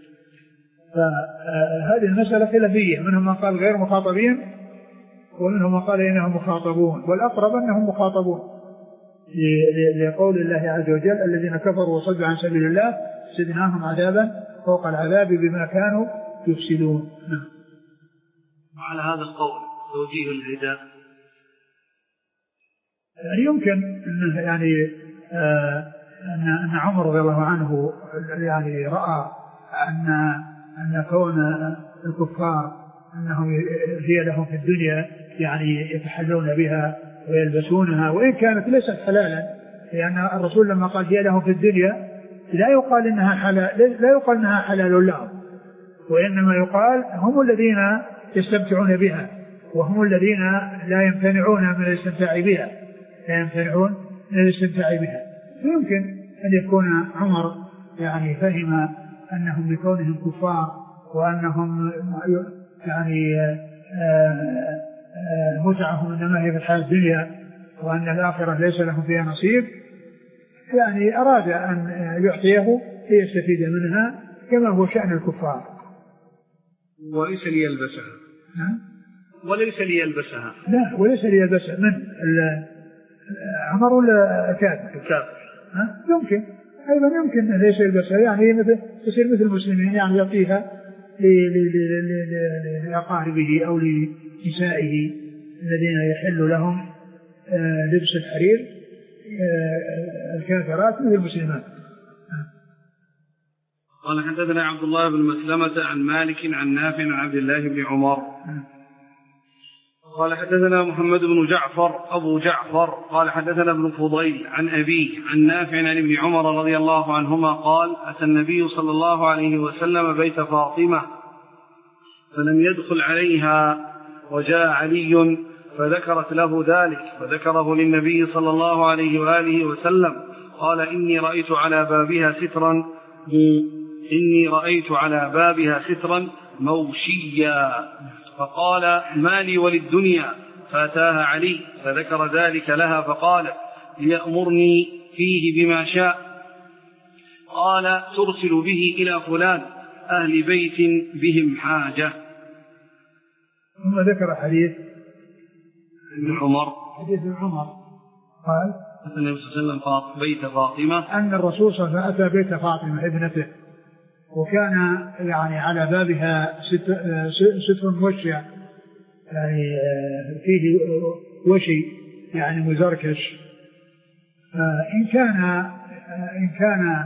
فهذه المسألة خلافية، منهم من قال غير مخاطبين ومنهم من قال إنهم مخاطبون، والأقرب أنهم مخاطبون لقول الله عز وجل الذين كفروا وصدوا عن سبيل الله زدناهم عذابا فوق العذاب بما كانوا يفسدون.
وعلى هذا القول توجيه الهداء
يعني يمكن أنه يعني آه أن عمر رضي الله عنه يعني رأى أن أن كون الكفار أنهم هي لهم في الدنيا يعني يتحلون بها ويلبسونها، وإن كانت ليست حلالا، لأن الرسول لما قال هي لهم في الدنيا لا يقال إنها حلال، لا يقال إنها حلال لهم، وإنما يقال هم الذين يستمتعون بها وهم الذين لا يمتنعون من الاستمتاع بها لا يمتنعون من الاستمتاع بها. ويمكن أن يكون عمر يعني فهم أنهم بكونهم كفار وأنهم يعني متعهم إنما هي في الحياة الدنيا وأن الآخرة ليس لهم فيها نصيب، يعني أراد أن يعطيه ليستفيد منها كما هو شأن الكفار.
وليس ليلبسها وليس ليلبسها
لا وليس ليلبسها من عمر ولا كافر
كافر
يمكن أيضا يمكن ليس يلبسها، يعني مثل تصير مثل المسلمين يعني يعطيها لأقاربه أو لنسائه الذين يحل لهم لبس الحرير الكافرات مثل المسلمات.
قال حدثنا عبد الله بن مسلمة عن مالك عن نافع عن عبد الله بن عمر قال حدثنا محمد بن جعفر أبو جعفر قال حدثنا ابن فضيل عن أبيه عن نافع عن ابن عمر رضي الله عنهما قال أتى النبي صلى الله عليه وسلم بيت فاطمة فلم يدخل عليها وجاء علي فذكرت له ذلك فذكره للنبي صلى الله عليه وآله وسلم قال إني رأيت على بابها سترا إني رأيت على بابها سترا موشيا فقال ما لي وللدنيا فأتاها علي فذكر ذلك لها فقال ليأمرني فيه بما شاء قال ترسل به إلى فلان أهل بيت بهم حاجة.
ثم ذكر حديث
ابن عمر
حديث ابن عمر قال
النبي صلى الله عليه وسلم بيت فاطمة
أن الرسول صلى الله عليه وسلم أتى بيت فاطمة ابنته وكان يعني على بابها ستر موشع يعني فيه وشي يعني مزركش، إن كان إن كان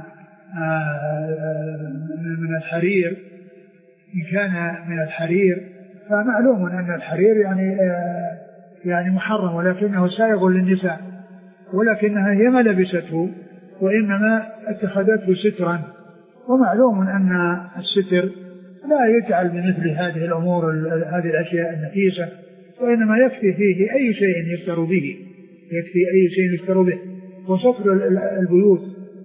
من الحرير إن كان من الحرير فمعلوم أن الحرير يعني يعني محرم ولكنه سائغ للنساء، ولكنها هي ما لبسته وإنما اتخذته سترا، ومعلوم أن الستر لا يجعل بمثل هذه الأمور هذه الأشياء النفيسة، وإنما يكفي فيه أي شيء يستر به يكفي أي شيء يستر به وستر البيوت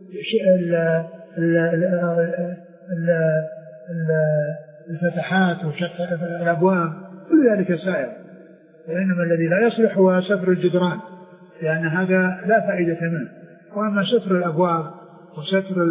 الفتحات وشق الأبواب كل ذلك سائر، وإنما الذي لا يصلح هو ستر الجدران لأن هذا لا فائدة منه، وأما ستر الأبواب وستر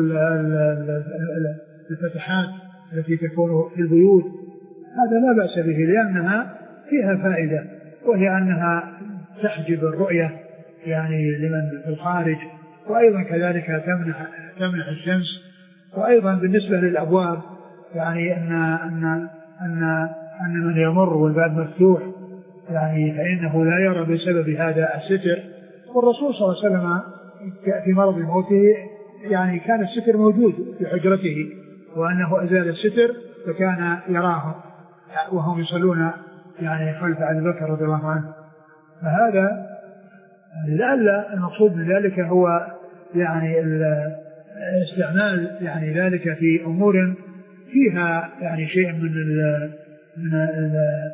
الفتحات التي تكون في البيوت هذا لا بأس به لأنها فيها فائدة، وهي أنها تحجب الرؤية يعني لمن في الخارج، وأيضا كذلك تمنع تمنع الشمس، وأيضا بالنسبة للأبواب يعني أن أن أن أن من يمر والباب مفتوح يعني فإنه لا يرى بسبب هذا الستر. والرسول صلى الله عليه وسلم في مرض موته يعني كان الستر موجود في حجرته وأنه أزال الستر فكان يراه وهم يصلون يعني خلف أبي بكر رضي الله عنه. فهذا لعل المقصود من ذلك هو يعني استعمال يعني ذلك في أمور فيها يعني شيء من ال من ال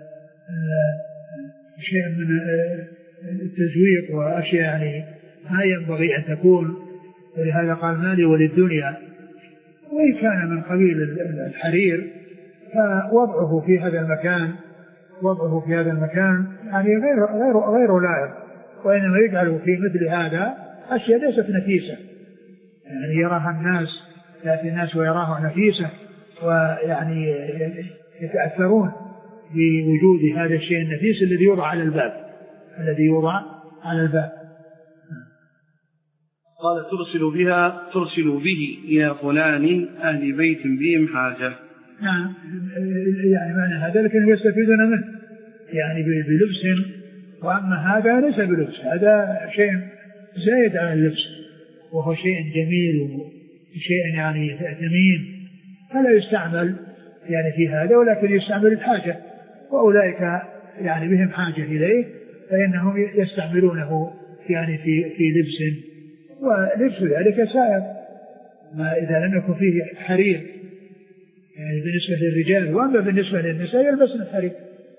شيء من التزويق وأشياء يعني ما ينبغي أن تكون، ولهذا قال مالي وللدنيا، وإن كان من قبيل الحرير فوضعه في هذا المكان وضعه في هذا المكان يعني غير غير غير لائق، وإنما يجعل في مثل هذا أشياء ليست نفيسة، يعني يراها الناس يأتي الناس ويراها نفيسة ويعني يتأثرون بوجود هذا الشيء النفيس الذي يوضع على الباب الذي يوضع على الباب.
قال ترسل بها ترسل به إلى فلان أهل بيت بهم حاجة.
نعم يعني معنى هذا لكن يستفيدون منه يعني بلبس، وأما هذا ليس بلبس، هذا شيء زايد على اللبس وهو شيء جميل وشيء يعني ثمين، فلا يستعمل يعني في هذا، ولكن يستعمل الحاجة، وأولئك يعني بهم حاجة إليه فإنهم يستعملونه يعني في في لبس، ولبس ذلك سائر ما إذا لم يكن فيه حرير يعني بالنسبة للرجال، وأما بالنسبة للنساء يلبسن الحرير.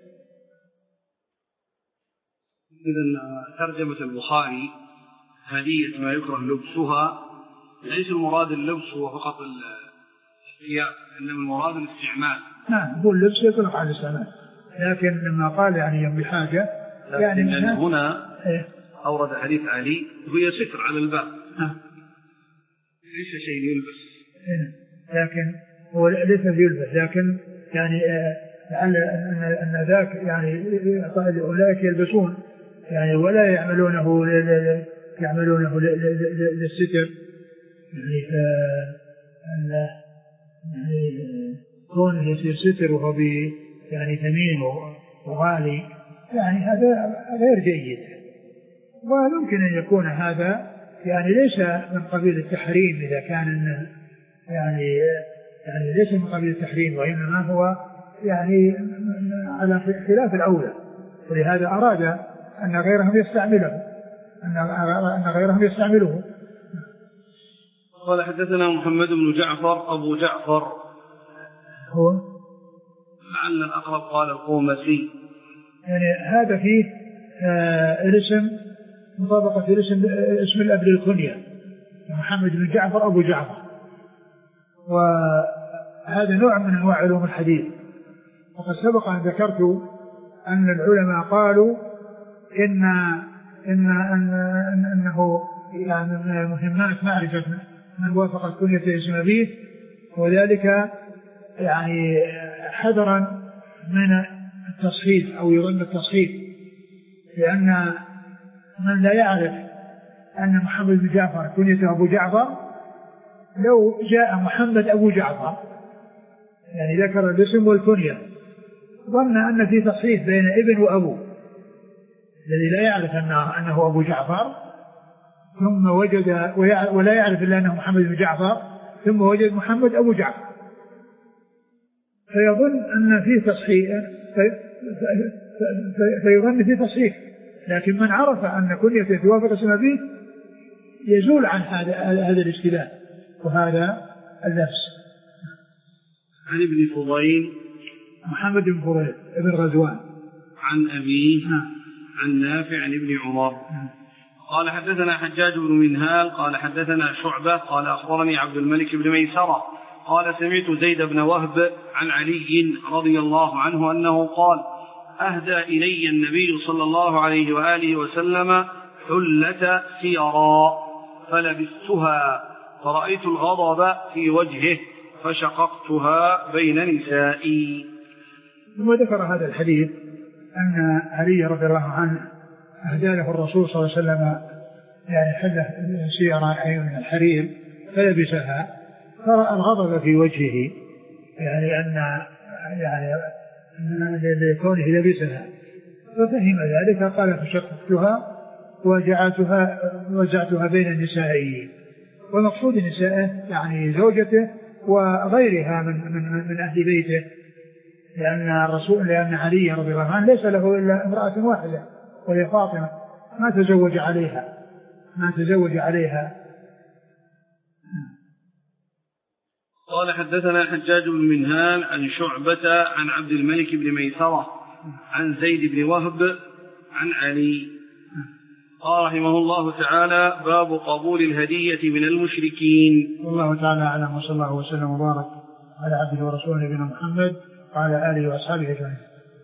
إذن ترجمة البخاري هدية ما يكره لبسها، ليس المراد اللبس هو فقط الثياب، إنما المراد الاستعمال.
نعم هو اللبس يطلق على الاستعمال، لكن لما قال يعني بحاجة يعني
من هنا إيه؟ أورد حديث علي وهي ستر على الباب
نعم
ليس شيء يلبس
إيه؟ لكن هو ليس يلبس، لكن يعني لعل أن أن ذاك يعني أولئك يلبسون يعني ولا يعملونه يعملونه للستر، يعني يعني كونه يصير ستر وهو يعني ثمين وغالي يعني هذا غير جيد، ويمكن أن يكون هذا يعني ليس من قبيل التحريم إذا كان يعني يعني ليس من قبيل التحريم، وإنما هو يعني على خلاف الأولى، ولهذا أراد أن غيرهم يستعمله أن غيرهم يستعمله.
قال حدثنا محمد بن جعفر أبو جعفر
هو
لعل الأقرب قال القومسي،
يعني هذا فيه آه الاسم مطابقة الاسم اسم الأب للكنية محمد بن جعفر أبو جعفر، وهذا نوع من أنواع علوم الحديث. وقد سبق أن ذكرت أن العلماء قالوا إن إن أن أنه يعني من المهمات معرفة من وافق كنية اسم أبيه، وذلك يعني حذرا من التصحيف أو يظن التصحيف، لأن من لا يعرف أن محمد بن جعفر كنيته أبو جعفر لو جاء محمد أبو جعفر يعني ذكر الاسم والكنية ظن أن في تصحيف بين ابن وأبو، الذي لا يعرف أنه أبو جعفر ثم وجد ولا يعرف إلا أنه محمد بن جعفر ثم وجد محمد أبو جعفر فيظن أن فيه تصحيح فيظن فيه تصحيح، لكن من عرف أن كنيته توافق اسم أبيه يزول عن هذا هذا الاشتباه وهذا اللبس.
عن ابن فضيل
محمد بن فضيل ابن غزوان
عن أبيه عن نافع عن ابن عمر قال حدثنا حجاج بن منهال قال حدثنا شعبة قال أخبرني عبد الملك بن ميسرة قال سمعت زيد بن وهب عن علي رضي الله عنه أنه قال أهدى إلي النبي صلى الله عليه وآله وسلم حلة سيرا فلبستها فرأيت الغضب في وجهه فشققتها بين نسائي.
ثم ذكر هذا الحديث أن علي رضي الله عنه أهدى له الرسول صلى الله عليه وسلم يعني حلة سيرا من الحرير فلبسها فرأى الغضب في وجهه، يعني أن يعني لكونه لبسها ففهم ذلك قال فشققتها وجعلتها وزعتها بين النساء، والمقصود نسائه يعني زوجته وغيرها من من من أهل بيته، لأن الرسول لأن علي رضي الله عنه ليس له إلا امرأة واحدة وهي فاطمة ما تزوج عليها ما تزوج عليها.
قال حدثنا حجاج بن منهال عن شعبة عن عبد الملك بن ميسرة عن زيد بن وهب عن علي قال رحمه الله تعالى: باب قبول الهدية من المشركين.
والله تعالى أعلم، وصلى الله وسلم وبارك على عبده ورسوله نبينا محمد وعلى آله وأصحابه أجمعين.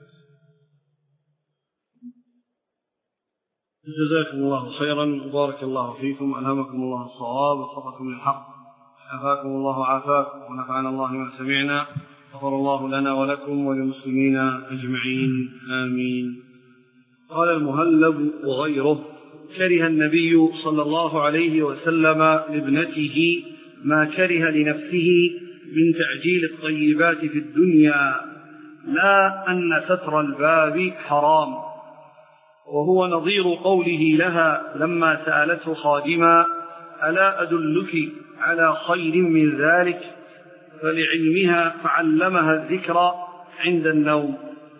جزاكم الله خيرا وبارك الله فيكم، ألهمكم الله الصواب ووفقكم للحق، عافاكم الله وعافاكم، ونفعنا الله ما سمعنا، غفر الله لنا ولكم وللمسلمين أجمعين، آمين. قال المهلب وغيره: كره النبي صلى الله عليه وسلم لابنته ما كره لنفسه من تعجيل الطيبات في الدنيا، لا أن ستر الباب حرام، وهو نظير قوله لها لما سألته خادما: ألا أدلك على خير من ذلك؟ فلعلمها فعلمها الذكر عند النوم.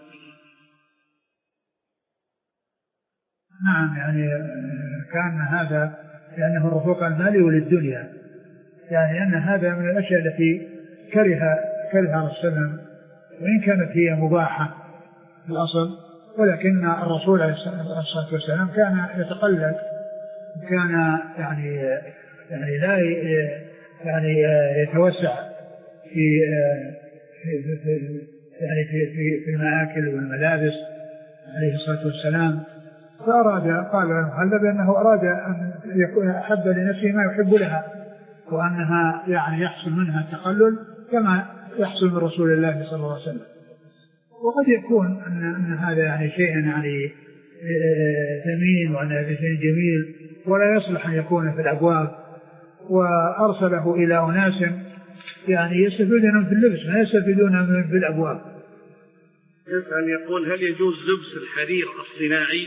نعم، يعني كان هذا لأنه الرفوق المالي وللدنيا، يعني أن هذا من الأشياء التي كره كره الرسول، وإن كانت هي مباحة في الأصل، ولكن الرسول عليه الصلاة والسلام كان يتقلد، كان يعني يعني لا يعني يتوسع في في في يعني في في, في المآكل والملابس عليه الصلاة والسلام. فأراد، قال المهلب بأنه أراد أن يكون أحب لنفسه ما يحب لها، وأنها يعني يحصل منها التقلل كما يحصل من رسول الله صلى الله عليه وسلم. وقد يكون أن, أن هذا يعني شيء يعني ثمين، وأن هذا شيء جميل ولا يصلح أن يكون في الأبواب، وأرسله إلى أناس يعني يستفيدون في اللبس ما يستفيدون في الأبواب.
يسأل يقول: هل يجوز لبس الحرير الصناعي؟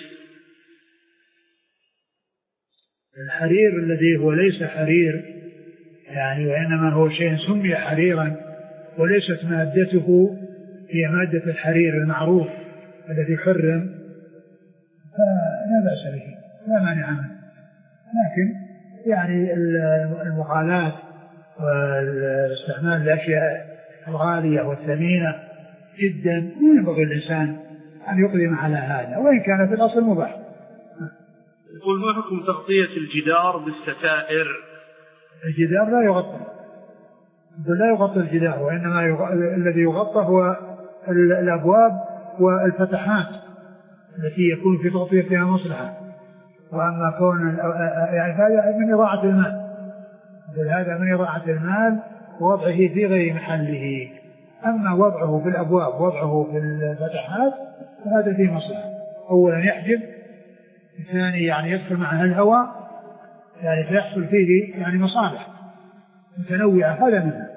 الحرير الذي هو ليس حرير يعني، وإنما هو شيء سمي حريرا وليست مادته هي مادة الحرير المعروف الذي حرم، فلا بأس به، لا مانع منه. لكن يعني المغالاة والاستعمال الأشياء الغالية والثمينة جدا ينبغي الإنسان أن يقدم على هذا، وإن كان في الأصل مباح.
يقول: ما حكم تغطية الجدار بالستائر؟
الجدار لا يغطى، لا يغطى الجدار، وإنما يغ... الذي يغطى هو الأبواب والفتحات التي يكون في تغطيتها مصلحة. وأما كون يعني هذا من إضاعة المال، هذا من إضاعة المال ووضعه في غير محله. أما وضعه في الأبواب وضعه في الفتحات فهذا فيه مصلحة، أولا يحجب، ثاني يعني يدخل معها الهواء، يعني فيحصل فيه يعني مصالح متنوعة، هذا منها.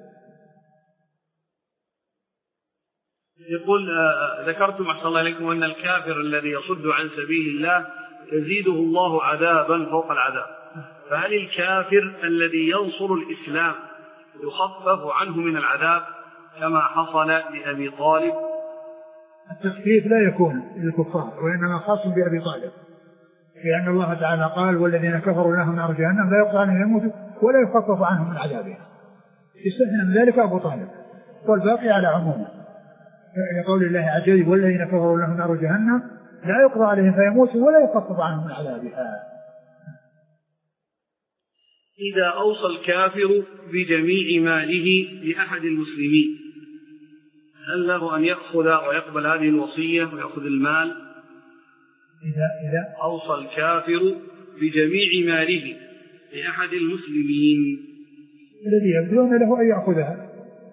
يقول: ذكرتم أحسن الله إليكم أن الكافر الذي يصد عن سبيل الله يزيده الله عذابا فوق العذاب، فهل الكافر الذي ينصر الإسلام يخفف عنه من العذاب كما حصل لأبي طالب؟
التخفيف لا يكون للكفار، وإنما خاص بأبي طالب، لأن الله تعالى قال: والذين كفروا لهم نار جهنم لا يقطع عنهم يموتوا ولا يخفف عنهم من عذابها. يستثنى من ذلك أبو طالب، والباقي على عمومه، لقول الله عز وجل: والذين كفروا لهم نار جهنم لا يقضى عليهم فيموتوا ولا يخفف عنهم من عذابها.
إذا أوصى الكافر بجميع ماله لأحد المسلمين، هل له أن يأخذ ويقبل هذه الوصية ويأخذ المال؟
إذا إذا
أوصى الكافر بجميع ماله لأحد المسلمين،
الذي يبدو أن له أن يأخذها.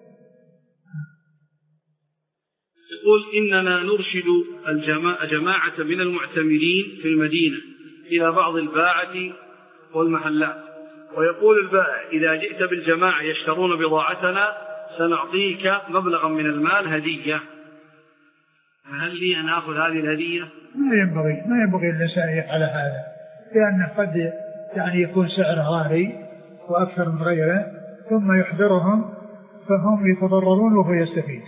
يقول: إننا نرشد الجماعة من المعتمرين في المدينة إلى بعض الباعة والمحلات، ويقول البائع: إذا جئت بالجماعة يشترون بضاعتنا سنعطيك مبلغا من المال هدية، هل لي أن أخذ هذه الهدية؟
ما ينبغي ما ينبغي الإنسان يفعل هذا، لأن قد يعني يكون سعره غالي وأكثر من غيره، ثم يحضرهم فهم يتضررون وهو يستفيد،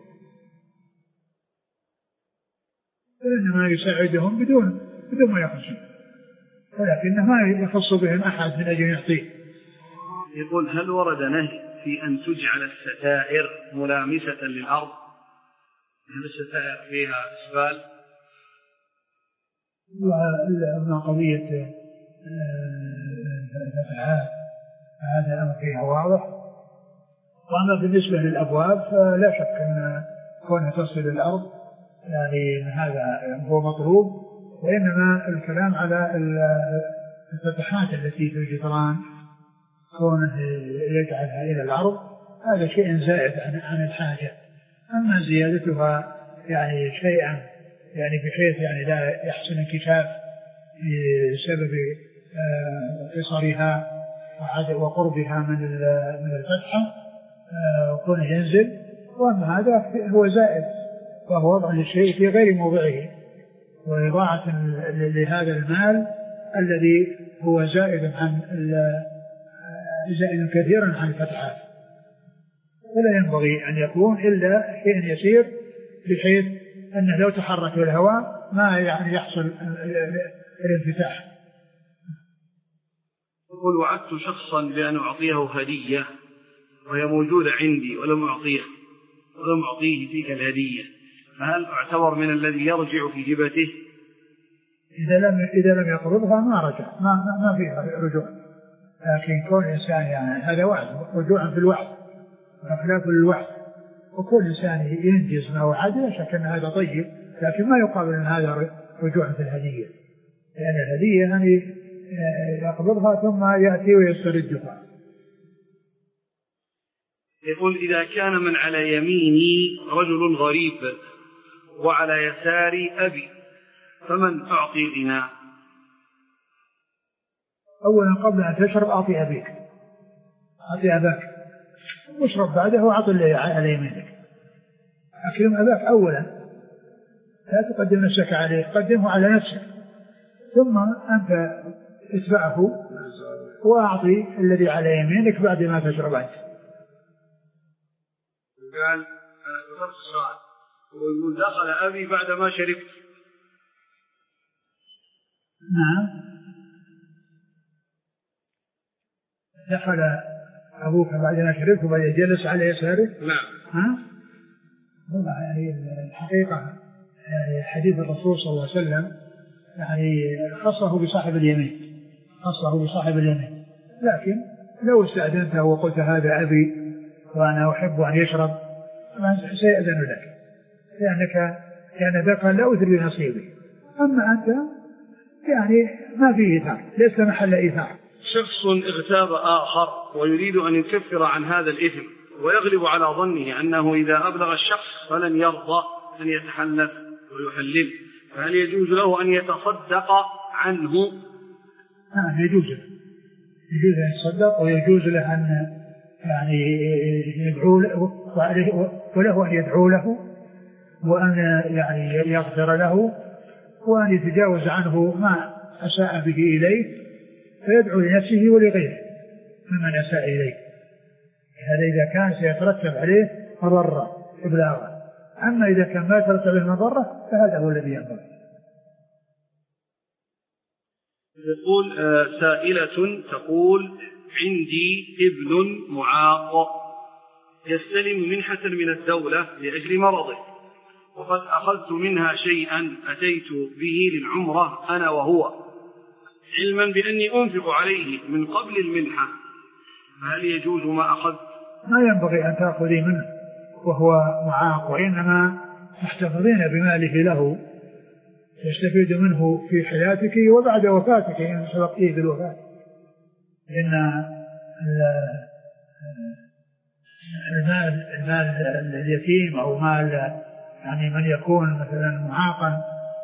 فإنما يساعدهم بدون بدون ما يخصهم، ولكنه ما يخص بهم أحد من أجل يعطيه.
يقول: هل ورد نهي في أن تجعل الستائر ملامسة للأرض؟ هل الستائر فيها إسفال؟
وأما قضية الفتحات هذا الأمر فيها واضح. وأما بالنسبة للأبواب فلا شك أن كونها تصل الأرض يعني هذا هو مطلوب، وإنما الكلام على الفتحات التي في الجدران كونه يجعلها إلى الأرض هذا شيء زائد عن الحاجة. أما زيادتها يعني شيئا يعني بحيث يعني لا يحسن انكشاف بسبب قصرها وقربها من الفتحة وكونه ينزل، وأما هذا هو زائد وهو وضع للشيء في غير موضعه وإضاعة لهذا المال الذي هو زائد عن زائد كثيرا عن الفتحات، ولا ينبغي أن يكون إلا شيء يسير بحيث أنه لو تحرك الهواء ما يعني يحصل الانفتاح.
يقول وعدت شخصا بأن أعطيه هدية وهي موجودة عندي ولم أعطيه ولم أعطيه تلك الهدية، فهل أعتبر من الذي يرجع في جبته؟
إذا لم إذا لم يقرضها ما رجع، ما ما, ما فيها رجوع، لكن كل إنسان يعني هذا وعد رجوعا في الوعد وخلاف الوعد، وكل إنسان ينجز ما وعد لا شك أن هذا طيب، لكن ما يقابل أن هذا رجوع في الهدية، لأن الهدية يعني يقبضها ثم يأتي ويستردها.
يقول إذا كان من على يميني رجل غريب وعلى يساري أبي فمن أعطي الإناء؟
أولا قبل أن تشرب أعطي أبيك، أعطي أباك واشرب بعده وأعطي اللي على يمينك. أكرم أباك أولا، لا تقدم نفسك عليه، قدمه على نفسك، ثم أنت اتبعه وأعطي الذي على يمينك بعد ما تشرب أنت.
قال نفس السؤال ويقول دخل أبي بعد ما شربت.
نعم دخل أبوك بعد ما شربت وبعد جلس على يسارك.
نعم.
ها والله يعني الحقيقة يعني حديث الرسول صلى الله عليه وسلم يعني خصه بصاحب اليمين، خصه بصاحب اليمين، لكن لو استأذنته وقلت هذا أبي وأنا أحب أن يشرب سيأذن لك، لأنك كان ذاك لا أثر بنصيبه. أما أنت يعني ما فيه إثار، ليس محل إثار.
شخص اغتاب آخر ويريد أن يكفر عن هذا الإثم ويغلب على ظنه أنه إذا أبلغ الشخص فلن يرضى أن يتحلف ويحلل، فهل يجوز له أن يتصدق عنه؟
نعم يجوز له، يجوز أن يتصدق ويجوز له أن يعني يدعو له وله أن يدعو له وأن يعني يغفر له وأن يتجاوز عنه ما أساء به إليه، فيدعو لنفسه ولغيره ممن أساء إليه. هذا إذا كان سيترتب عليه مضرة إبلاغا، أما إذا كان ما يترتب عليه مضرة فهذا هو الذي ينبغي.
يقول آه سائلة تقول عندي ابن معاق يستلم منحة من الدولة لأجل مرضه، وقد أخذت منها شيئا أتيت به للعمرة أنا وهو، علما بأني أنفق عليه من قبل المنحة، فهل يجوز ما أخذت؟
ما ينبغي أن تأخذي منه وهو معاق، وإنما تحتفظين بماله له تستفيد منه في حياتك وبعد وفاتك إن سبقتيه بالوفاة، لأن المال المال اليتيم أو مال يعني من يكون مثلا معاقا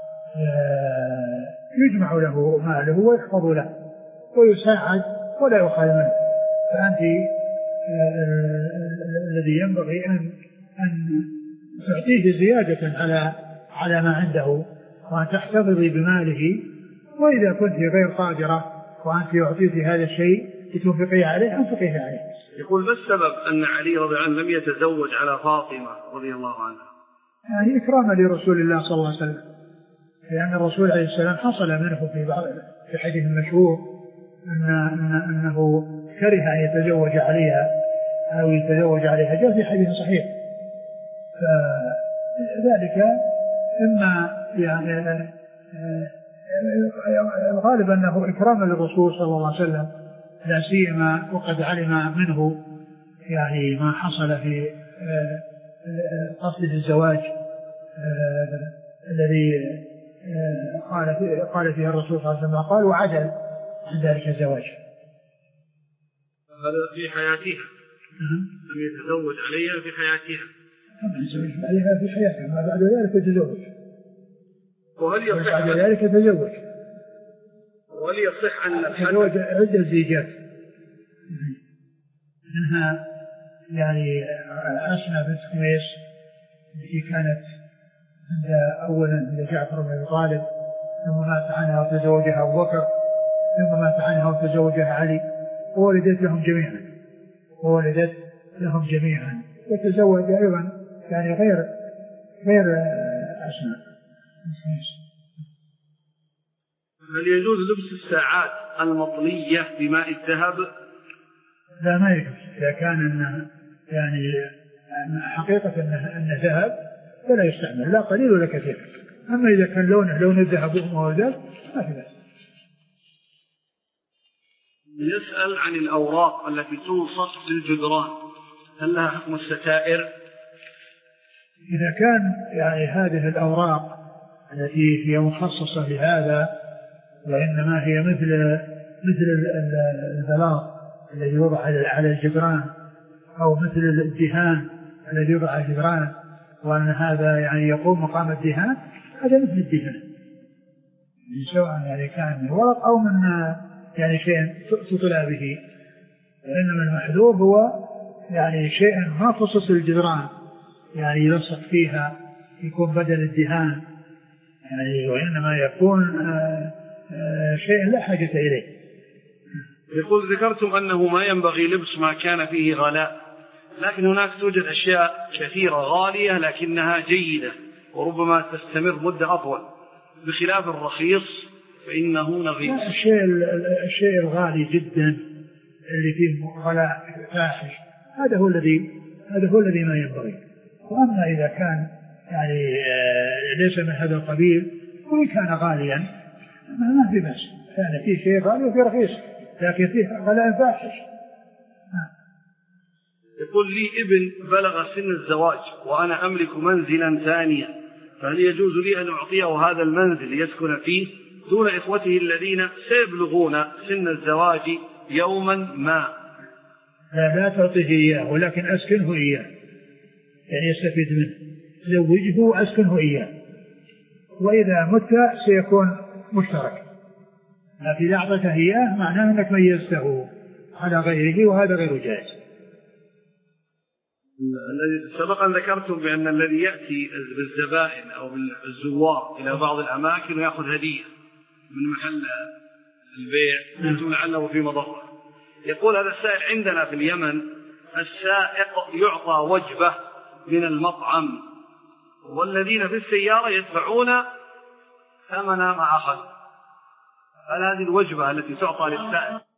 يجمع له ماله ويحفظ له ويساعد ولا يؤخذ منه، فأنت الذي ينبغي أن أن تعطيه زيادة على على ما عنده وأن تحتفظي بماله، وإذا كنت غير قادرة وأنت يعطيك هذا الشيء لتنفقيه عليه أنفقيه عليه.
يقول ما السبب أن علي رضي الله عنه لم يتزوج على فاطمة رضي الله عنها؟
يعني إكراما لرسول الله صلى الله عليه وسلم، لأن الرسول عليه السلام حصل منه في بعض في حديث مشهور أن أن أنه كره أن يتزوج عليها أو يتزوج عليها، جاء في حديث صحيح، فذلك إما يعني الغالب أنه إكراما للرسول صلى الله عليه وسلم، لا سيما وقد علم منه يعني ما حصل في قصد الزواج الذي قال فيه قال فيه الرسول صلى الله عليه وسلم قال وعدل عن ذلك الزواج.
هذا في حياتها لم يتزوج عليها في حياتها،
يتزوج عليها في حياتها، ما بعد ذلك يتزوج،
وهل يصح
بعد ذلك يتزوج
وهل يصح أن
يتزوج عدة زيجات، منها يعني أسماء بنت خميس التي كانت عند أولا عند جعفر بن أبي طالب، ثم مات عنها وتزوجها أبو بكر، ثم مات عنها وتزوجها علي، وولدت لهم جميعا وولدت لهم جميعا وتزوج أيضا يعني غير غير أسماء.
هل يجوز لبس الساعات المطلية بماء الذهب؟
لا، ما يجوز إذا كان إنه يعني حقيقة إنه إنه ذهب فلا يستعمل، لا قليل ولا كثير. أما إذا كان لونه لون الذهب وهو ذهب ما في بأس.
يسأل عن الأوراق التي تلصق بالجدران، هل لها حكم الستائر؟
إذا كان يعني هذه الأوراق التي هي مخصصة لهذا وإنما هي مثل مثل البلاط الذي يوضع على الجدران أو مثل الدهان الذي يوضع على الجدران، وأن هذا يعني يقوم مقام الدهان، هذا مثل الدهان سواء يعني كان من ورق أو من يعني شيء تطلع به، وإنما المحذور هو يعني شيء ما خصص الجدران يعني يلصق فيها يكون بدل الدهان يعني، وإنما يكون آآ آآ شيء لا حاجة إليه.
يقول ذكرتم أنه ما ينبغي لبس ما كان فيه غلاء، لكن هناك توجد أشياء كثيرة غالية لكنها جيدة وربما تستمر مدة أطول، بخلاف الرخيص فإنه نغيص.
الشيء الشيء الغالي جدا اللي فيه غلاء فاحش هذا هو الذي هذا هو الذي ما ينبغي. وأما إذا كان يعني ليس من هذا القبيل وإن كان غاليا ما في بأس، يعني فيه شيء غالي وفيه رخيص لكن فيه غلاء فاحش.
يقول لي ابن بلغ سن الزواج وأنا أملك منزلا ثانيا، فهل يجوز لي أن أعطيه هذا المنزل يسكن فيه دون إخوته الذين سيبلغون سن الزواج يوما ما؟
لا لا تعطيه إياه، ولكن أسكنه إياه يعني يستفيد منه، زوجه وأسكنه إياه، وإذا مت سيكون مشترك، لكن إذا أعطته إياه معناه أنك ميزته على غيره وهذا غير جائز.
سبقا ذكرتم بأن الذي يأتي بالزبائن أو بالزوار إلى بعض الأماكن ويأخذ هدية من محل البيع يكون لعله في مضرة. يقول هذا السائل عندنا في اليمن السائق يعطى وجبة من المطعم والذين في السيارة يدفعون ثمن ما أخذ، هل هذه الوجبة التي تعطى للسائق